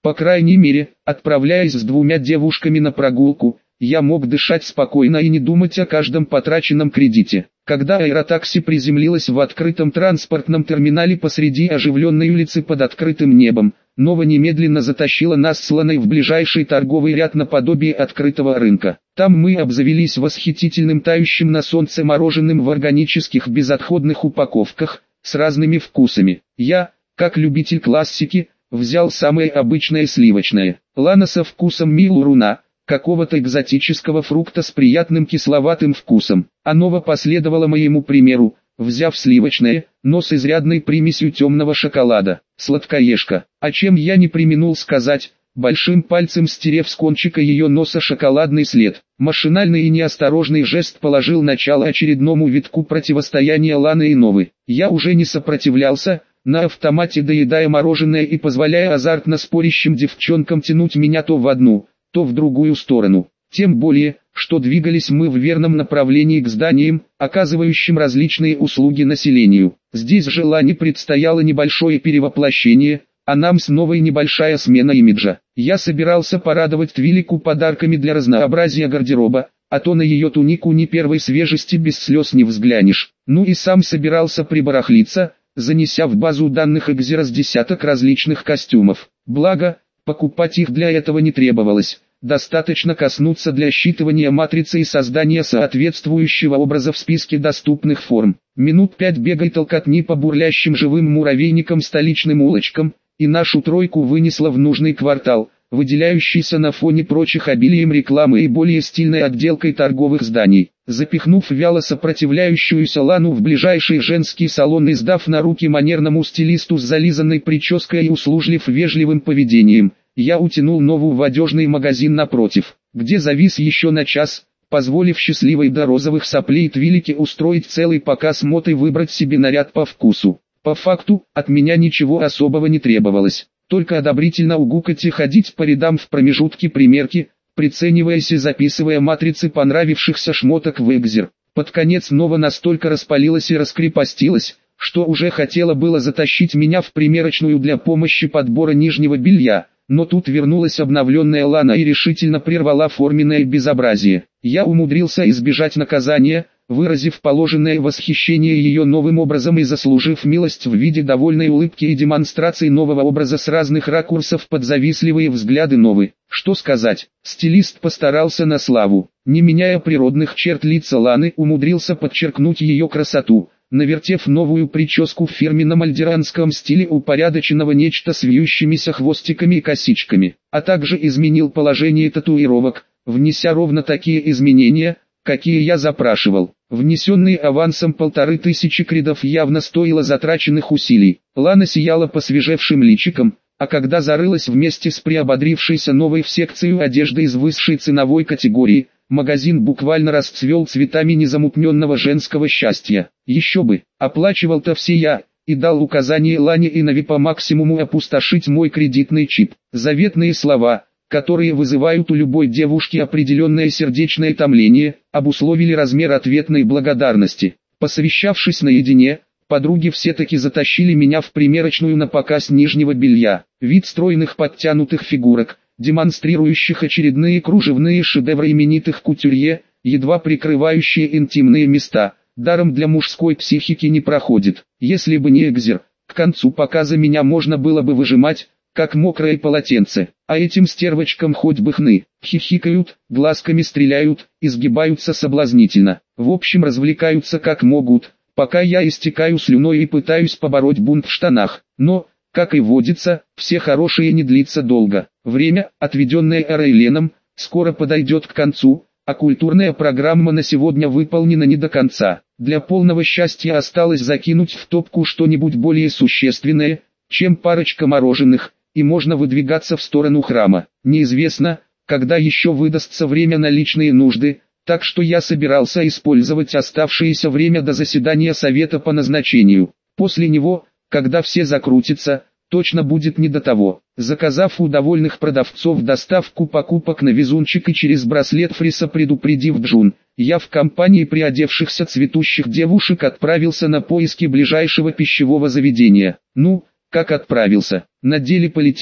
По крайней мере, отправляясь с двумя девушками на прогулку, я мог дышать спокойно и не думать о каждом потраченном кредите. Когда аэротакси приземлилось в открытом транспортном терминале посреди оживленной улицы под открытым небом, Нова немедленно затащила нас с Ланой в ближайший торговый ряд наподобие открытого рынка. Там мы обзавелись восхитительным тающим на солнце мороженым в органических безотходных упаковках, с разными вкусами. Я, как любитель классики, взял самое обычное сливочное. Лана со вкусом милуруна, какого-то экзотического фрукта с приятным кисловатым вкусом. А Нова последовала моему примеру, взяв сливочное, но с изрядной примесью темного шоколада. Сладкоежка. О чем я не преминул сказать, большим пальцем стерев с кончика ее носа шоколадный след. Машинальный и неосторожный жест положил начало очередному витку противостояния Ланы и Новы. Я уже не сопротивлялся, на автомате доедая мороженое и позволяя азартно спорящим девчонкам тянуть меня то в одну, то в другую сторону. Тем более, что двигались мы в верном направлении к зданиям, оказывающим различные услуги населению. Здесь же Лане предстояло небольшое перевоплощение, а нам с Новой небольшая смена имиджа. Я собирался порадовать Твилику подарками для разнообразия гардероба, а то на ее тунику ни первой свежести без слез не взглянешь. Ну и сам собирался прибарахлиться, занеся в базу данных Экзера с десяток различных костюмов. Благо, покупать их для этого не требовалось. Достаточно коснуться для считывания матрицы и создания соответствующего образа в списке доступных форм. Минут 5 бегай толкотни по бурлящим живым муравейникам столичным улочкам, и нашу тройку вынесло в нужный квартал, выделяющийся на фоне прочих обилием рекламы и более стильной отделкой торговых зданий. Запихнув вяло сопротивляющуюся Лану в ближайший женский салон и сдав на руки манерному стилисту с зализанной прической и услужлив вежливым поведением, я утянул Нову в одежный магазин напротив, где завис еще на час, позволив счастливой до розовых соплей Твилике устроить целый показ мод и выбрать себе наряд по вкусу. По факту, от меня ничего особого не требовалось, только одобрительно угукать и ходить по рядам в промежутке примерки, прицениваясь и записывая матрицы понравившихся шмоток в Экзер. Под конец Нова настолько распалилась и раскрепостилась, что уже хотела было затащить меня в примерочную для помощи подбора нижнего белья. Но тут вернулась обновленная Лана и решительно прервала форменное безобразие. Я умудрился избежать наказания, выразив положенное восхищение ее новым образом и заслужив милость в виде довольной улыбки и демонстрации нового образа с разных ракурсов под завистливые взгляды Новы. Что сказать, стилист постарался на славу. Не меняя природных черт лица Ланы, умудрился подчеркнуть ее красоту, навертев новую прическу в фирменном альдеранском стиле упорядоченного нечто с вьющимися хвостиками и косичками, а также изменил положение татуировок, внеся ровно такие изменения, какие я запрашивал. Внесенный авансом 1500 кредов явно стоило затраченных усилий. Лана сияла посвежевшим личиком, а когда зарылась вместе с приободрившейся Новой в секцию одежды из высшей ценовой категории, магазин буквально расцвел цветами незамутненного женского счастья. Еще бы, оплачивал-то все я, и дал указание Лане и Нове по максимуму опустошить мой кредитный чип. Заветные слова, которые вызывают у любой девушки определенное сердечное томление, обусловили размер ответной благодарности. Посовещавшись наедине, подруги все-таки затащили меня в примерочную на показ нижнего белья. Вид стройных подтянутых фигурок, демонстрирующих очередные кружевные шедевры именитых кутюрье, едва прикрывающие интимные места, даром для мужской психики не проходит. Если бы не Экзер, к концу показа меня можно было бы выжимать, как мокрое полотенце, а этим стервочкам хоть бы хны, хихикают, глазками стреляют, изгибаются соблазнительно, в общем развлекаются как могут, пока я истекаю слюной и пытаюсь побороть бунт в штанах, но, как и водится, все хорошие не длится долго. Время, отведенное Рейленом, скоро подойдет к концу, а культурная программа на сегодня выполнена не до конца. Для полного счастья осталось закинуть в топку что-нибудь более существенное, чем парочка мороженых, и можно выдвигаться в сторону храма. Неизвестно, когда еще выдастся время на личные нужды, так что я собирался использовать оставшееся время до заседания совета по назначению. После него, когда все закрутятся, точно будет не до того. Заказав у довольных продавцов доставку покупок на везунчик и через браслет Фриса предупредив Джун, я в компании приодевшихся цветущих девушек отправился на поиски ближайшего пищевого заведения. Ну, как отправился, на деле полетел,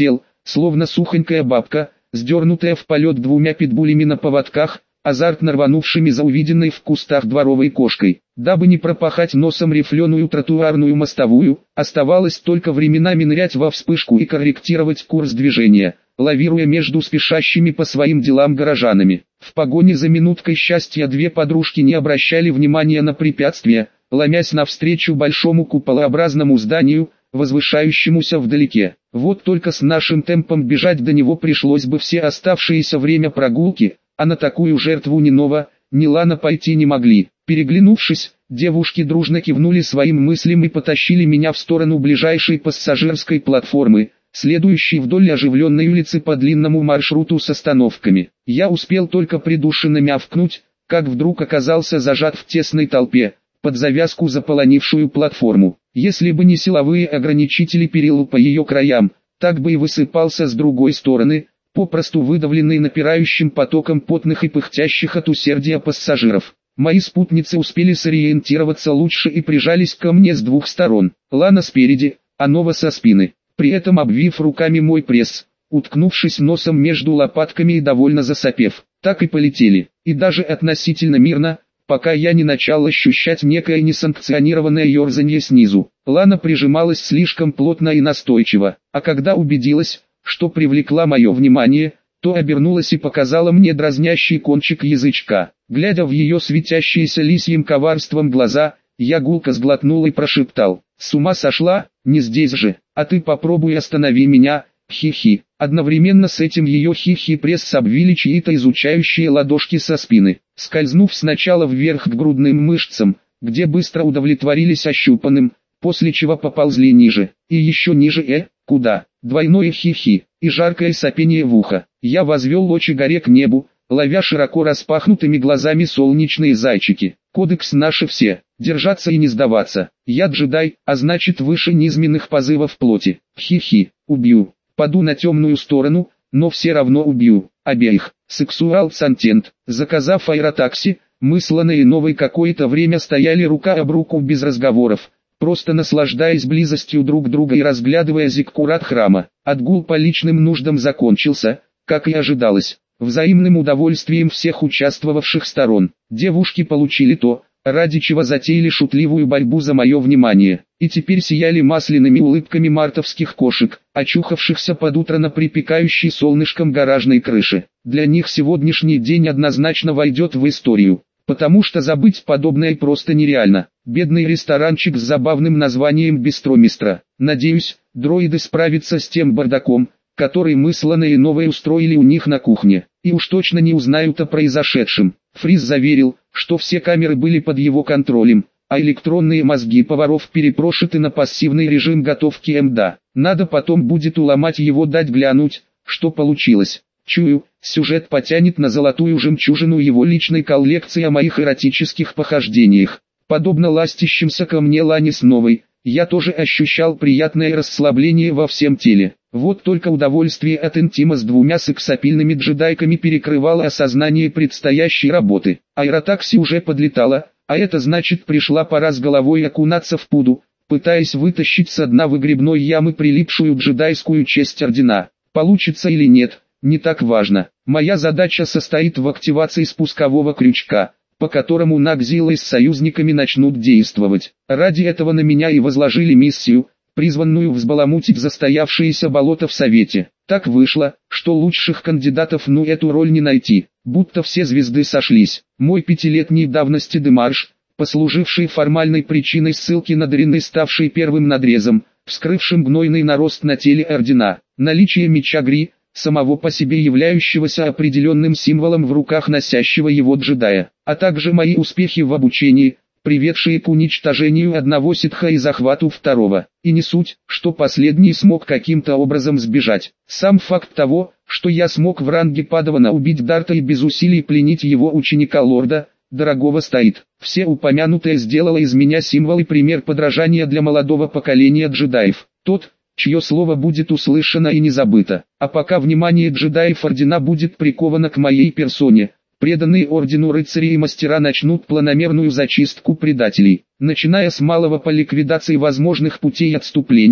словно сухонькая бабка, сдернутая в полет двумя питбулями на поводках, азартно рванувшими за увиденной в кустах дворовой кошкой. Дабы не пропахать носом рифленую тротуарную мостовую, оставалось только временами нырять во вспышку и корректировать курс движения, лавируя между спешащими по своим делам горожанами. В погоне за минуткой счастья две подружки не обращали внимания на препятствия, ломясь навстречу большому куполообразному зданию, возвышающемуся вдалеке. Вот только с нашим темпом бежать до него пришлось бы все оставшееся время прогулки, а на такую жертву ни Нова, ни Лана пойти не могли. Переглянувшись, девушки дружно кивнули своим мыслям и потащили меня в сторону ближайшей пассажирской платформы, следующей вдоль оживленной улицы по длинному маршруту с остановками. Я успел только придушенно мявкнуть, как вдруг оказался зажат в тесной толпе, под завязку заполонившую платформу. Если бы не силовые ограничители перил по ее краям, так бы и высыпался с другой стороны, попросту выдавленный напирающим потоком потных и пыхтящих от усердия пассажиров. Мои спутницы успели сориентироваться лучше и прижались ко мне с двух сторон. Лана спереди, а Нова со спины, при этом обвив руками мой пресс, уткнувшись носом между лопатками и довольно засопев. Так и полетели, и даже относительно мирно, пока я не начал ощущать некое несанкционированное ерзанье снизу. Лана прижималась слишком плотно и настойчиво, а когда убедилась, что привлекла мое внимание, то обернулась и показала мне дразнящий кончик язычка. Глядя в ее светящиеся лисьим коварством глаза, я гулко сглотнул и прошептал: «С ума сошла? Не здесь же, а ты попробуй останови меня, хи-хи». Одновременно с этим ее хи-хи пресс обвили чьи-то изучающие ладошки со спины, скользнув сначала вверх к грудным мышцам, где быстро удовлетворились ощупанным, после чего поползли ниже, и еще ниже, куда? Двойное хи-хи, и жаркое сопение в ухо. Я возвел очи горе к небу, ловя широко распахнутыми глазами солнечные зайчики. Кодекс наши все, держаться и не сдаваться. Я джедай, а значит выше низменных позывов плоти. Хи-хи, убью. Паду на темную сторону, но все равно убью. Обеих. Сексуал-сантент. Заказав аэротакси, мы с Ланой Новой какое-то время стояли рука об руку без разговоров, просто наслаждаясь близостью друг друга и разглядывая зиккурат храма. Отгул по личным нуждам закончился, как и ожидалось, взаимным удовольствием всех участвовавших сторон. Девушки получили то, ради чего затеяли шутливую борьбу за мое внимание, и теперь сияли масляными улыбками мартовских кошек, очухавшихся под утро на припекающей солнышком гаражной крыше. Для них сегодняшний день однозначно войдет в историю, потому что забыть подобное просто нереально. Бедный ресторанчик с забавным названием «Бистромистро». Надеюсь, дроиды справятся с тем бардаком, который мы с Ланой Новой устроили у них на кухне, и уж точно не узнают о произошедшем. Фриз заверил, что все камеры были под его контролем, а электронные мозги поваров перепрошиты на пассивный режим готовки МДА. Надо потом будет уломать его дать глянуть, что получилось. Чую, сюжет потянет на золотую жемчужину его личной коллекции о моих эротических похождениях. Подобно ластящимся ко мне Лане с Новой, я тоже ощущал приятное расслабление во всем теле. Вот только удовольствие от интима с двумя сексапильными джедайками перекрывало осознание предстоящей работы. Аэротакси уже подлетала, а это значит пришла пора с головой окунаться в пуду, пытаясь вытащить со дна выгребной ямы прилипшую джедайскую честь ордена. Получится или нет, не так важно. Моя задача состоит в активации спускового крючка, по которому Нагзила с союзниками начнут действовать. Ради этого на меня и возложили миссию, призванную взбаламутить застоявшееся болото в Совете. Так вышло, что лучших кандидатов эту роль не найти, будто все звезды сошлись. Мой 5-летней давности демарш, послуживший формальной причиной ссылки на Дрины, ставший первым надрезом, вскрывшим гнойный нарост на теле ордена, наличие меча Гри, самого по себе являющегося определенным символом в руках носящего его джедая, а также мои успехи в обучении, приведшие к уничтожению одного ситха и захвату второго. И не суть, что последний смог каким-то образом сбежать. Сам факт того, что я смог в ранге падавана убить Дарта и без усилий пленить его ученика лорда, дорогого стоит. Все упомянутое сделало из меня символ и пример подражания для молодого поколения джедаев. Тот, чье слово будет услышано и не забыто. А пока внимание джедаев ордена будет приковано к моей персоне, преданные ордену рыцари и мастера начнут планомерную зачистку предателей, начиная с малого по ликвидации возможных путей отступления,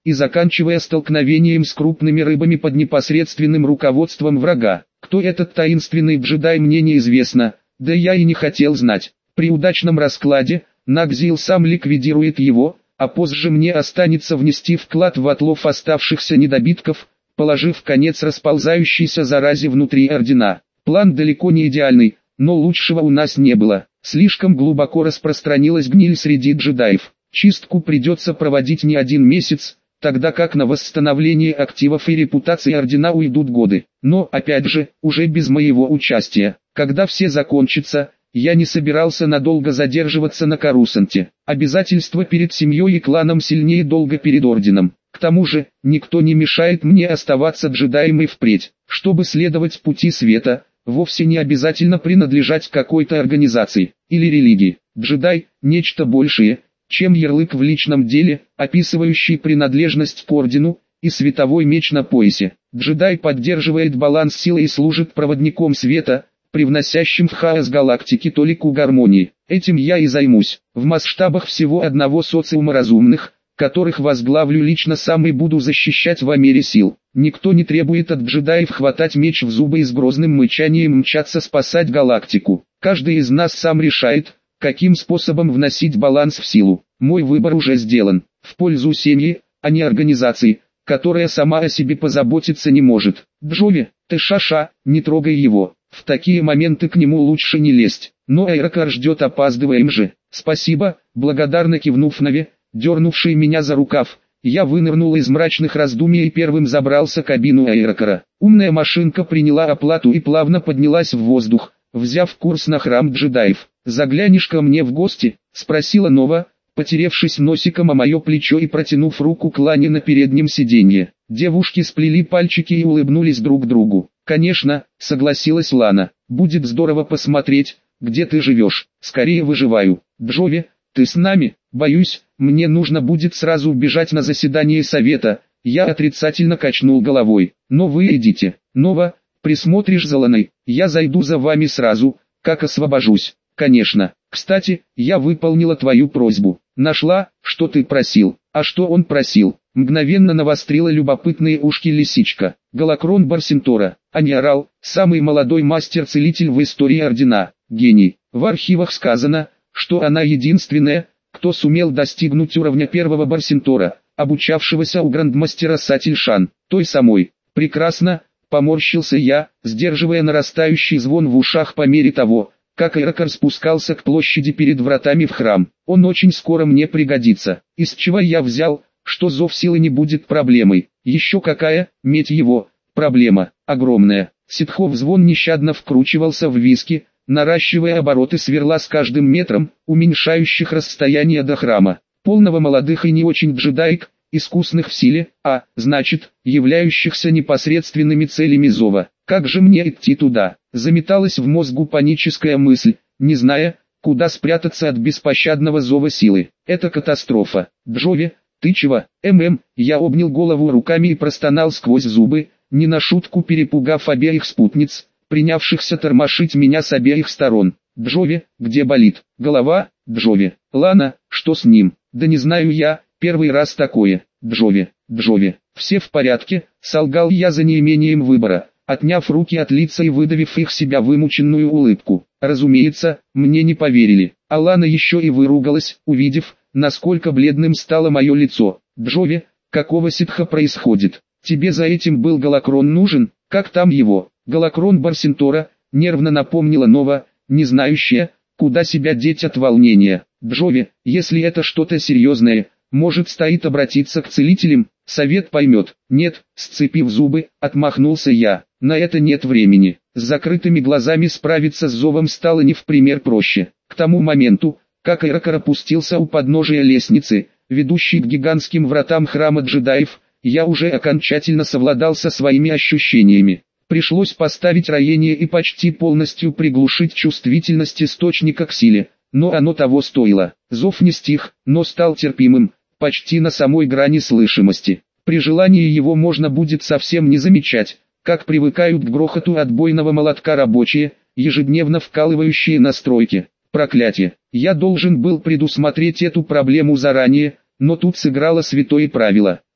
и заканчивая столкновением с крупными рыбами под непосредственным руководством врага. Кто этот таинственный джедай, мне неизвестно, да я и не хотел знать. При удачном раскладе, Нагзил сам ликвидирует его, а позже мне останется внести вклад в отлов оставшихся недобитков, положив конец расползающейся заразе внутри ордена. План далеко не идеальный, но лучшего у нас не было. Слишком глубоко распространилась гниль среди джедаев. Чистку придется проводить не один месяц, тогда как на восстановление активов и репутации ордена уйдут годы. Но, опять же, уже без моего участия. Когда все закончится, я не собирался надолго задерживаться на Корусанте. Обязательства перед семьей и кланом сильнее долга перед орденом. К тому же, никто не мешает мне оставаться джедаем и впредь. Чтобы следовать пути света, вовсе не обязательно принадлежать какой-то организации или религии. Джедай – нечто большее, чем ярлык в личном деле, описывающий принадлежность к ордену, и световой меч на поясе. Джедай поддерживает баланс силы и служит проводником света, привносящим в хаос галактики толику гармонии. Этим я и займусь. В масштабах всего одного социума разумных, которых возглавлю лично сам и буду защищать во мере сил. Никто не требует от джедаев хватать меч в зубы и с грозным мычанием мчаться спасать галактику. Каждый из нас сам решает, каким способом вносить баланс в силу. Мой выбор уже сделан, в пользу семьи, а не организации, которая сама о себе позаботиться не может. Джови, ты шаша, не трогай его. В такие моменты к нему лучше не лезть. Но Эйракар ждет, опаздываем же. Спасибо, благодарно кивнув Наве, дернувший меня за рукав, я вынырнул из мрачных раздумий и первым забрался в кабину Эйракара. Умная машинка приняла оплату и плавно поднялась в воздух, взяв курс на храм джедаев. «Заглянешь ко мне в гости?» — спросила Нова, потеревшись носиком о мое плечо и протянув руку к Лане на переднем сиденье. Девушки сплели пальчики и улыбнулись друг другу. «Конечно», — согласилась Лана, — «будет здорово посмотреть, где ты живешь. Скорее выживаю. Джови, ты с нами?» «Боюсь, мне нужно будет сразу бежать на заседание совета». Я отрицательно качнул головой. «Но вы идите. Нова, присмотришь за Ланой, я зайду за вами сразу, как освобожусь». «Конечно. Кстати, я выполнила твою просьбу. Нашла, что ты просил». «А что он просил?» Мгновенно навострила любопытные ушки лисичка. «Галакрон Барсентора, а не орал, самый молодой мастер-целитель в истории ордена, гений. В архивах сказано, что она единственная, кто сумел достигнуть уровня первого Барсентора, обучавшегося у грандмастера Сатильшан, той самой». «Прекрасно», — поморщился я, сдерживая нарастающий звон в ушах по мере того, как Эйракар спускался к площади перед вратами в храм. «Он очень скоро мне пригодится». Из чего я взял, что зов силы не будет проблемой? Еще какая, медь его, проблема, огромная. Ситхов звон нещадно вкручивался в виски, наращивая обороты сверла с каждым метром, уменьшающих расстояние до храма. Полного молодых и не очень джедаек, искусных в силе, а, значит, являющихся непосредственными целями зова. Как же мне идти туда? Заметалась в мозгу паническая мысль, не зная, куда спрятаться от беспощадного зова силы. Это катастрофа. «Джови, ты чего?» Я обнял голову руками и простонал сквозь зубы, не на шутку перепугав обеих спутниц, принявшихся тормошить меня с обеих сторон. «Джови, где болит?» «Голова, Джови». «Лана, что с ним?» «Да не знаю я, первый раз такое». «Джови, все в порядке», — солгал я за неимением выбора, отняв руки от лица и выдавив их себя вымученную улыбку. Разумеется, мне не поверили. А Лана еще и выругалась, увидев, насколько бледным стало мое лицо. «Джови, какого ситха происходит? Тебе за этим был Галакрон нужен? Как там его?» «Галакрон Барсентора», — нервно напомнила Нова, не знающая, куда себя деть от волнения. «Джови, если это что-то серьезное, может, стоит обратиться к целителям, совет поймет». «Нет», — сцепив зубы, отмахнулся я, — «на это нет времени». С закрытыми глазами справиться с зовом стало не в пример проще. К тому моменту, как Эйракар опустился у подножия лестницы, ведущей к гигантским вратам храма джедаев, я уже окончательно совладал со своими ощущениями. Пришлось поставить роение и почти полностью приглушить чувствительность источника к силе, но оно того стоило. Зов не стих, но стал терпимым, почти на самой грани слышимости. При желании его можно будет совсем не замечать, как привыкают к грохоту отбойного молотка рабочие, ежедневно вкалывающие на стройке. Проклятие! Я должен был предусмотреть эту проблему заранее, но тут сыграло святое правило.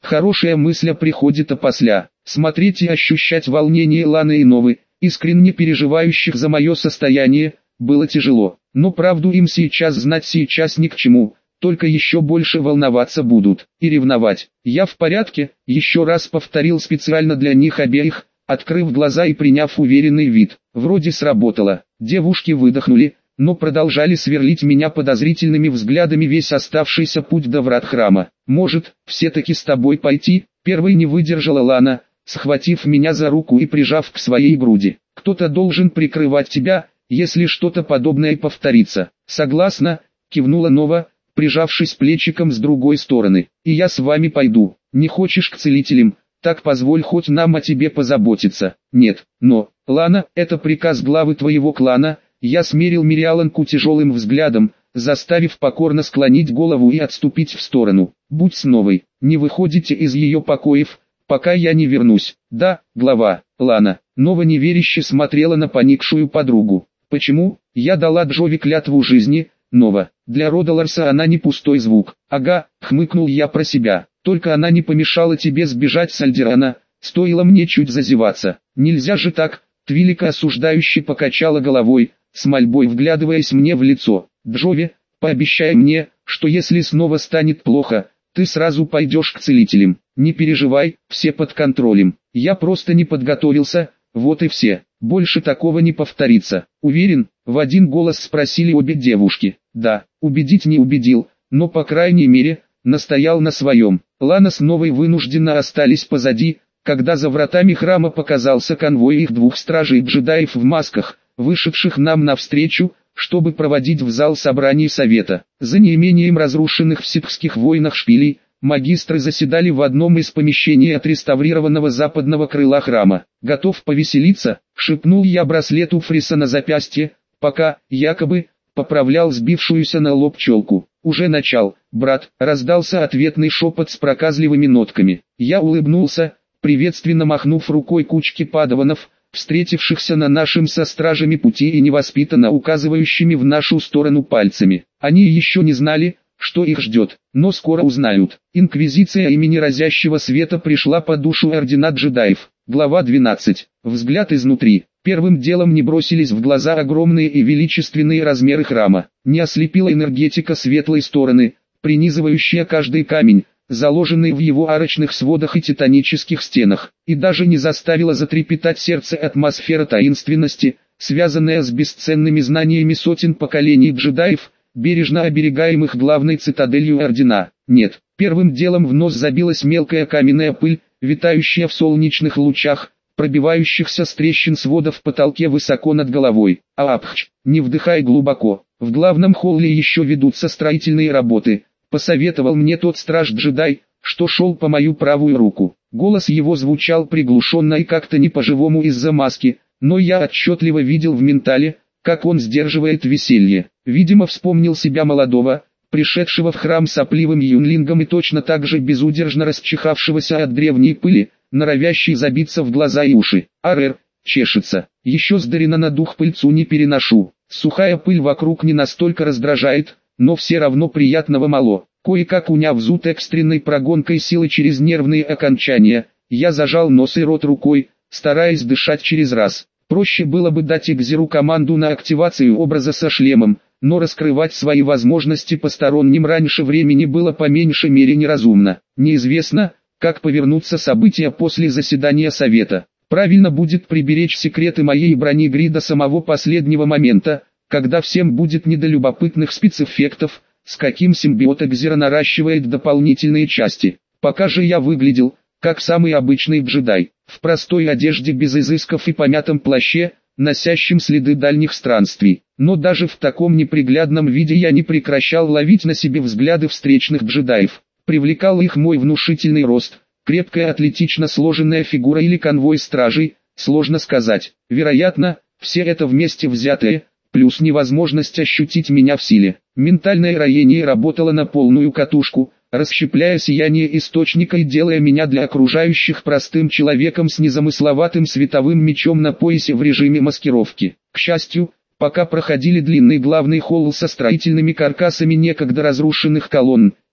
Хорошая мысль приходит опосля. Смотреть и ощущать волнение Ланы и Новы, искренне переживающих за мое состояние, было тяжело. Но правду им сейчас знать сейчас ни к чему, только еще больше волноваться будут и ревновать. Я в порядке, еще раз повторил специально для них обеих, открыв глаза и приняв уверенный вид. Вроде сработало. Девушки выдохнули, но продолжали сверлить меня подозрительными взглядами весь оставшийся путь до врат храма. «Может, все-таки с тобой пойти?» Первой не выдержала Лана, схватив меня за руку и прижав к своей груди. «Кто-то должен прикрывать тебя, если что-то подобное повторится». «Согласна», кивнула Нова, прижавшись плечиком с другой стороны. «И я с вами пойду. Не хочешь к целителям? Так позволь хоть нам о тебе позаботиться». «Нет, но, Лана, это приказ главы твоего клана». Я смерил Мириаланку тяжелым взглядом, заставив покорно склонить голову и отступить в сторону. «Будь с Новой, не выходите из ее покоев, пока я не вернусь». «Да, глава». Лана, Нова неверяще смотрела на поникшую подругу. «Почему? Я дала Джови клятву жизни, Нова. Для Родоларса она не пустой звук». «Ага», хмыкнул я про себя. «Только она не помешала тебе сбежать с Альдерана, стоило мне чуть зазеваться». «Нельзя же так», Твилика осуждающе покачала головой, с мольбой вглядываясь мне в лицо. «Джови, пообещай мне, что если снова станет плохо, ты сразу пойдешь к целителям. Не переживай, все под контролем. Я просто не подготовился, вот и все. Больше такого не повторится. Уверен?» В один голос спросили обе девушки. «Да, убедить не убедил, но по крайней мере, настоял на своем». Лана с Новой вынужденно остались позади, когда за вратами храма показался конвой их двух стражей-джедаев в масках, вышедших нам навстречу, чтобы проводить в зал собраний совета. За неимением разрушенных в ситхских войнах шпилей, магистры заседали в одном из помещений отреставрированного западного крыла храма. «Готов повеселиться?» — шепнул я браслету Фриса на запястье, пока, якобы, поправлял сбившуюся на лоб челку. «Уже начал, брат», — раздался ответный шепот с проказливыми нотками. Я улыбнулся, приветственно махнув рукой кучке падаванов, встретившихся на нашем со стражами пути и невоспитанно указывающими в нашу сторону пальцами. Они еще не знали, что их ждет, но скоро узнают. Инквизиция имени разящего света пришла по душу ордена джедаев. Глава 12. Взгляд изнутри. Первым делом не бросились в глаза огромные и величественные размеры храма. Не ослепила энергетика светлой стороны, принизывающая каждый камень, заложенный в его арочных сводах и титанических стенах, и даже не заставила затрепетать сердце атмосфера таинственности, связанная с бесценными знаниями сотен поколений джедаев, бережно оберегаемых главной цитаделью ордена. Нет, первым делом в нос забилась мелкая каменная пыль, витающая в солнечных лучах, пробивающихся с трещин свода в потолке высоко над головой. «Апхч, не вдыхай глубоко, в главном холле еще ведутся строительные работы», посоветовал мне тот страж-джедай, что шел по мою правую руку. Голос его звучал приглушенно и как-то не по-живому из-за маски, но я отчетливо видел в ментале, как он сдерживает веселье. Видимо, вспомнил себя молодого, пришедшего в храм сопливым юнлингом и точно так же безудержно расчихавшегося от древней пыли, норовящий забиться в глаза и уши. Арэр, чешется. Еще сдарена на дух пыльцу не переношу. Сухая пыль вокруг не настолько раздражает, но все равно приятного мало. Кое-как уняв зуд экстренной прогонкой силы через нервные окончания, я зажал нос и рот рукой, стараясь дышать через раз. Проще было бы дать Экзеру команду на активацию образа со шлемом, но раскрывать свои возможности посторонним раньше времени было по меньшей мере неразумно. Неизвестно, как повернутся события после заседания совета. Правильно будет приберечь секреты моей брони Гри до самого последнего момента, когда всем будет не до любопытных спецэффектов, с каким симбиот Экзера наращивает дополнительные части. Пока же я выглядел, как самый обычный джедай, в простой одежде без изысков и помятом плаще, носящим следы дальних странствий. Но даже в таком неприглядном виде я не прекращал ловить на себе взгляды встречных джедаев. Привлекал их мой внушительный рост, крепкая атлетично сложенная фигура или конвой стражей, сложно сказать. Вероятно, все это вместе взятое, плюс невозможность ощутить меня в силе. Ментальное роение работало на полную катушку, расщепляя сияние источника и делая меня для окружающих простым человеком с незамысловатым световым мечом на поясе в режиме маскировки. К счастью, пока проходили длинный главный холл со строительными каркасами некогда разрушенных колонн,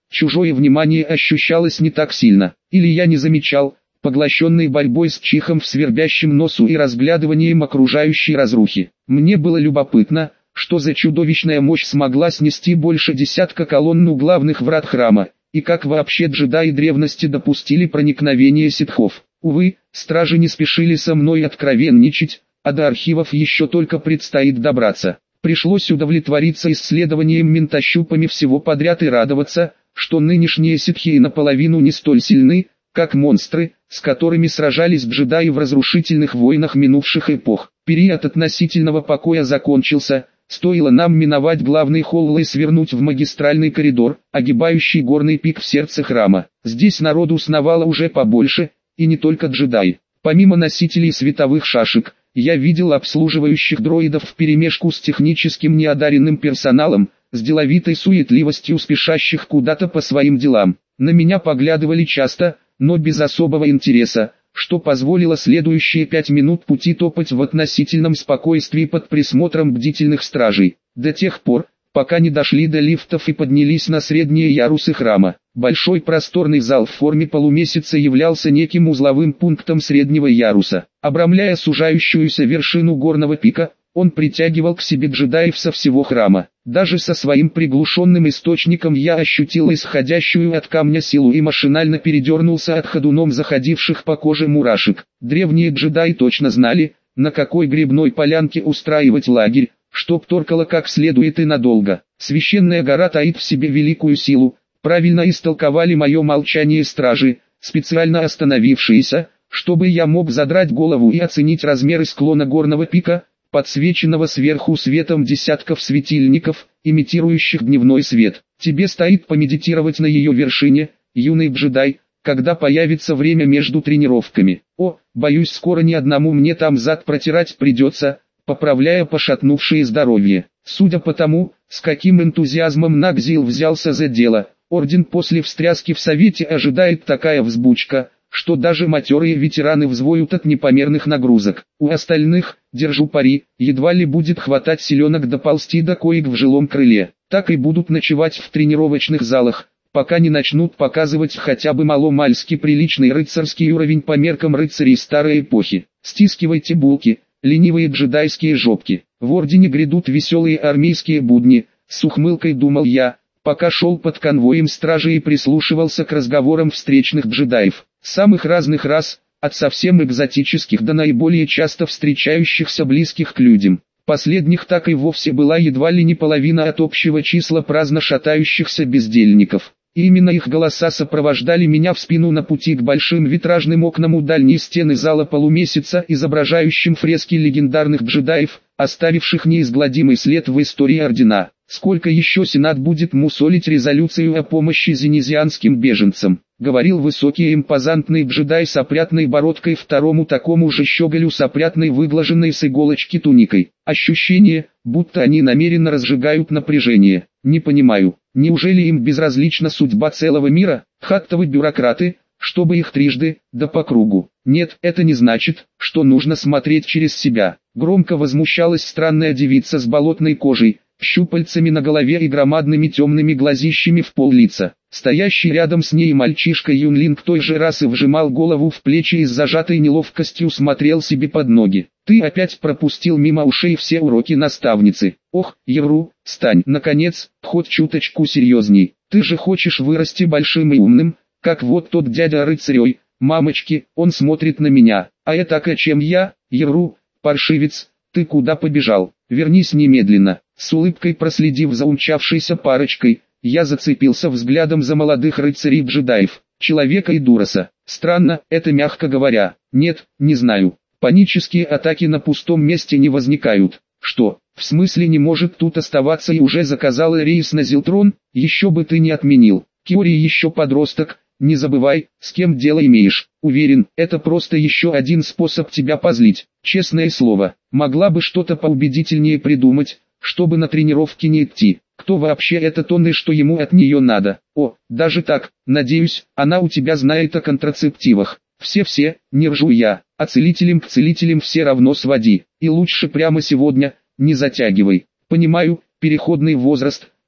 чужое внимание ощущалось не так сильно, или я не замечал, поглощенный борьбой с чихом в свербящем носу и разглядыванием окружающей разрухи. Мне было любопытно, что за чудовищная мощь смогла снести больше десятка колонн у главных врат храма, и как вообще джедаи древности допустили проникновение ситхов. Увы, стражи не спешили со мной откровенничать, а до архивов еще только предстоит добраться. Пришлось удовлетвориться исследованием ментощупами всего подряд и радоваться, что нынешние ситхи наполовину не столь сильны, как монстры, с которыми сражались джедаи в разрушительных войнах минувших эпох. Период относительного покоя закончился, стоило нам миновать главный холл и свернуть в магистральный коридор, огибающий горный пик в сердце храма. Здесь народу сновало уже побольше, и не только джедаи. Помимо носителей световых шашек, я видел обслуживающих дроидов вперемешку с техническим неодаренным персоналом, с деловитой суетливостью спешащих куда-то по своим делам. На меня поглядывали часто, но без особого интереса, что позволило следующие 5 минут пути топать в относительном спокойствии под присмотром бдительных стражей, до тех пор, пока не дошли до лифтов и поднялись на средние ярусы храма. Большой просторный зал в форме полумесяца являлся неким узловым пунктом среднего яруса. Обрамляя сужающуюся вершину горного пика, он притягивал к себе джедаев со всего храма. Даже со своим приглушенным источником я ощутил исходящую от камня силу и машинально передернулся от ходуном заходивших по коже мурашек. Древние джедаи точно знали, на какой грибной полянке устраивать лагерь, чтоб торкало как следует и надолго. Священная гора таит в себе великую силу, правильно истолковали мое молчание стражи, специально остановившиеся, чтобы я мог задрать голову и оценить размеры склона горного пика, подсвеченного сверху светом десятков светильников, имитирующих дневной свет. Тебе стоит помедитировать на ее вершине, юный джедай, когда появится время между тренировками. О, боюсь, скоро ни одному мне там зад протирать придется, поправляя пошатнувшее здоровье. Судя по тому, с каким энтузиазмом Нагзил взялся за дело, орден после встряски в совете ожидает такая взбучка, что даже матерые ветераны взвоют от непомерных нагрузок. У остальных, держу пари, едва ли будет хватать силенок доползти до коек в жилом крыле. Так и будут ночевать в тренировочных залах, пока не начнут показывать хотя бы маломальски приличный рыцарский уровень по меркам рыцарей старой эпохи. Стискивайте булки, ленивые джедайские жопки. В ордене грядут веселые армейские будни, с ухмылкой думал я, пока шел под конвоем стражи и прислушивался к разговорам встречных джедаев. Самых разных рас, от совсем экзотических до наиболее часто встречающихся близких к людям. Последних так и вовсе была едва ли не половина от общего числа праздно шатающихся бездельников. И именно их голоса сопровождали меня в спину на пути к большим витражным окнам у дальней стены зала полумесяца, изображающим фрески легендарных джедаев, оставивших неизгладимый след в истории ордена. Сколько еще Сенат будет мусолить резолюцию о помощи зенезианским беженцам, говорил высокий импозантный джедай с опрятной бородкой второму такому же щеголю с опрятной выглаженной с иголочки туникой. Ощущение, будто они намеренно разжигают напряжение. Не понимаю, неужели им безразлична судьба целого мира, хаттовы бюрократы, чтобы их трижды, да по кругу. Нет, это не значит, что нужно смотреть через себя. Громко возмущалась странная девица с болотной кожей, щупальцами на голове и громадными темными глазищами в пол лица. Стоящий рядом с ней мальчишка Юнлинг той же расы вжимал голову в плечи и с зажатой неловкостью смотрел себе под ноги. Ты опять пропустил мимо ушей все уроки наставницы. Ох, Евру, стань, наконец, хоть чуточку серьезней. Ты же хочешь вырасти большим и умным, как вот тот дядя рыцарей. Мамочки, он смотрит на меня. А это чем я, Евру, паршивец, ты куда побежал? Вернись немедленно. С улыбкой проследив за умчавшейся парочкой, я зацепился взглядом за молодых рыцарей-джедаев, Человека и Дуроса. Странно, это мягко говоря. Нет, не знаю. Панические атаки на пустом месте не возникают. Что, в смысле не может тут оставаться и уже заказал рейс на Зилтрон? Еще бы ты не отменил. Киори еще подросток, не забывай, с кем дело имеешь. Уверен, это просто еще один способ тебя позлить. Честное слово, могла бы что-то поубедительнее придумать, чтобы на тренировки не идти. Кто вообще этот он и что ему от нее надо? О, даже так, надеюсь, она у тебя знает о контрацептивах. Все-все, не ржу я, а целителям к целителям все равно своди. И лучше прямо сегодня, не затягивай. Понимаю, переходный возраст,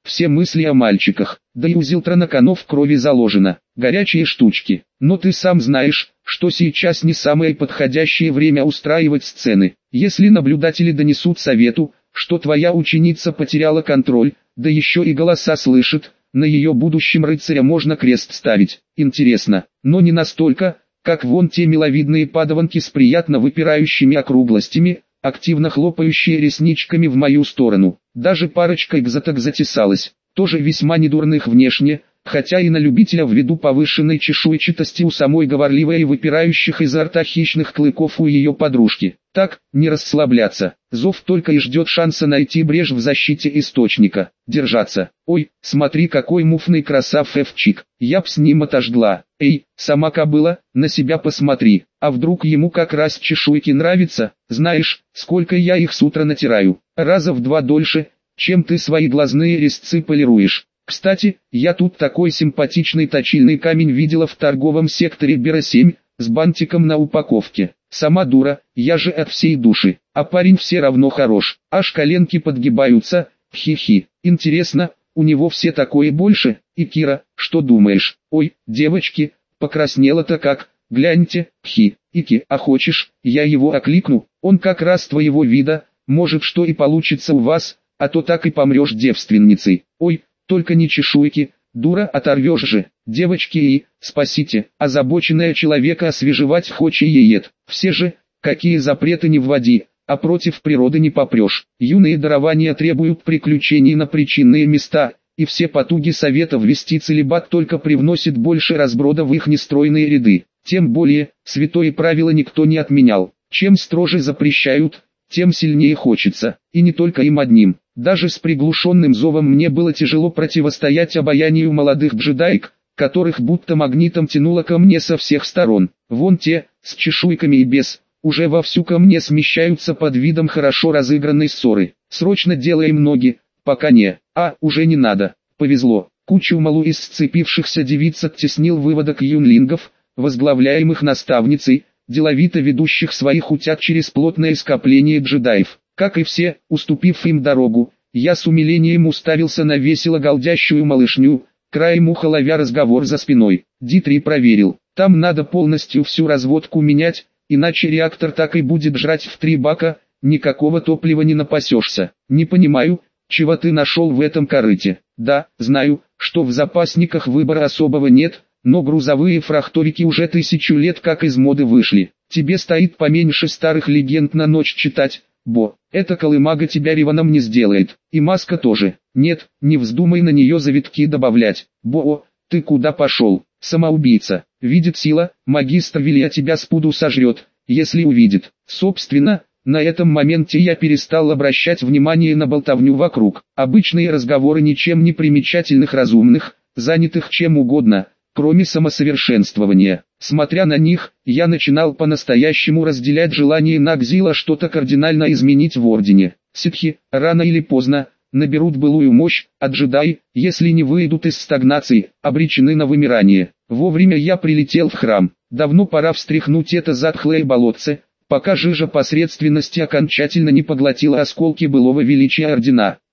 все мысли о мальчиках, да и у Зилтрана коно в крови заложено, горячие штучки. Но ты сам знаешь, что сейчас не самое подходящее время устраивать сцены. Если наблюдатели донесут совету, что твоя ученица потеряла контроль, да еще и голоса слышит, на ее будущем рыцаря можно крест ставить. Интересно, но не настолько, как вон те миловидные падаванки с приятно выпирающими округлостями, активно хлопающие ресничками в мою сторону. Даже парочка экзоток затесалась, тоже весьма недурных внешне, хотя и на любителя ввиду повышенной чешуйчатости у самой говорливой и выпирающих изо рта хищных клыков у ее подружки. Так, не расслабляться, зов только и ждет шанса найти брешь в защите источника, держаться. Ой, смотри какой муфный красавчик, я б с ним отожгла. Эй, сама кобыла, на себя посмотри, а вдруг ему как раз чешуйки нравятся, знаешь, сколько я их с утра натираю, раза в 2 дольше, чем ты свои глазные резцы полируешь. Кстати, я тут такой симпатичный точильный камень видела в торговом секторе Бера-7, с бантиком на упаковке. Сама дура, я же от всей души, а парень все равно хорош, аж коленки подгибаются, хи-хи. Интересно, у него все такое больше? И Кира, что думаешь? Ой, девочки, покраснела-то как, гляньте, Ики, а хочешь, я его окликну, он как раз твоего вида, может что и получится у вас, а то так и помрешь девственницей. Ой, только не чешуйки, дура, оторвешь же. Девочки и, спасите, озабоченная человека освежевать хочет. Все же, какие запреты не вводи, а против природы не попрешь. Юные дарования требуют приключений на причинные места, и все потуги совета ввести целибат только привносит больше разброда в их нестройные ряды. Тем более, святое правило никто не отменял. Чем строже запрещают, тем сильнее хочется, и не только им одним. Даже с приглушенным зовом мне было тяжело противостоять обаянию молодых джедаек, которых будто магнитом тянуло ко мне со всех сторон. Вон те, с чешуйками и без, уже вовсю ко мне смещаются под видом хорошо разыгранной ссоры. Срочно делаем ноги, пока не, уже не надо. Повезло, кучу малу из сцепившихся девиц оттеснил выводок юнлингов, возглавляемых наставницей, деловито ведущих своих утят через плотное скопление джедаев. Как и все, уступив им дорогу, я с умилением уставился на весело галдящую малышню, краем уха ловя разговор за спиной. Ди-3 проверил, там надо полностью всю разводку менять, иначе реактор так и будет жрать в 3 бака, никакого топлива не напасешься. Не понимаю, чего ты нашел в этом корыте. Да, знаю, что в запасниках выбора особого нет, но грузовые фрахтовики уже 1000 лет как из моды вышли. Тебе стоит поменьше старых легенд на ночь читать, Бо. Эта колымага тебя реваном не сделает, и маска тоже. Нет, не вздумай на нее завитки добавлять. Бо, ты куда пошел, самоубийца? Видит сила, магистр Вилья тебя спуду сожрет, если увидит. Собственно, на этом моменте я перестал обращать внимание на болтовню вокруг. Обычные разговоры ничем не примечательных разумных, занятых чем угодно, кроме самосовершенствования. Смотря на них, я начинал по-настоящему разделять желание Нагзила что-то кардинально изменить в Ордене. Ситхи, рано или поздно, наберут былую мощь, а джедаи, если не выйдут из стагнации, обречены на вымирание. Вовремя я прилетел в храм. Давно пора встряхнуть это затхлое болотце, пока жижа посредственности окончательно не поглотила осколки былого величия Ордена.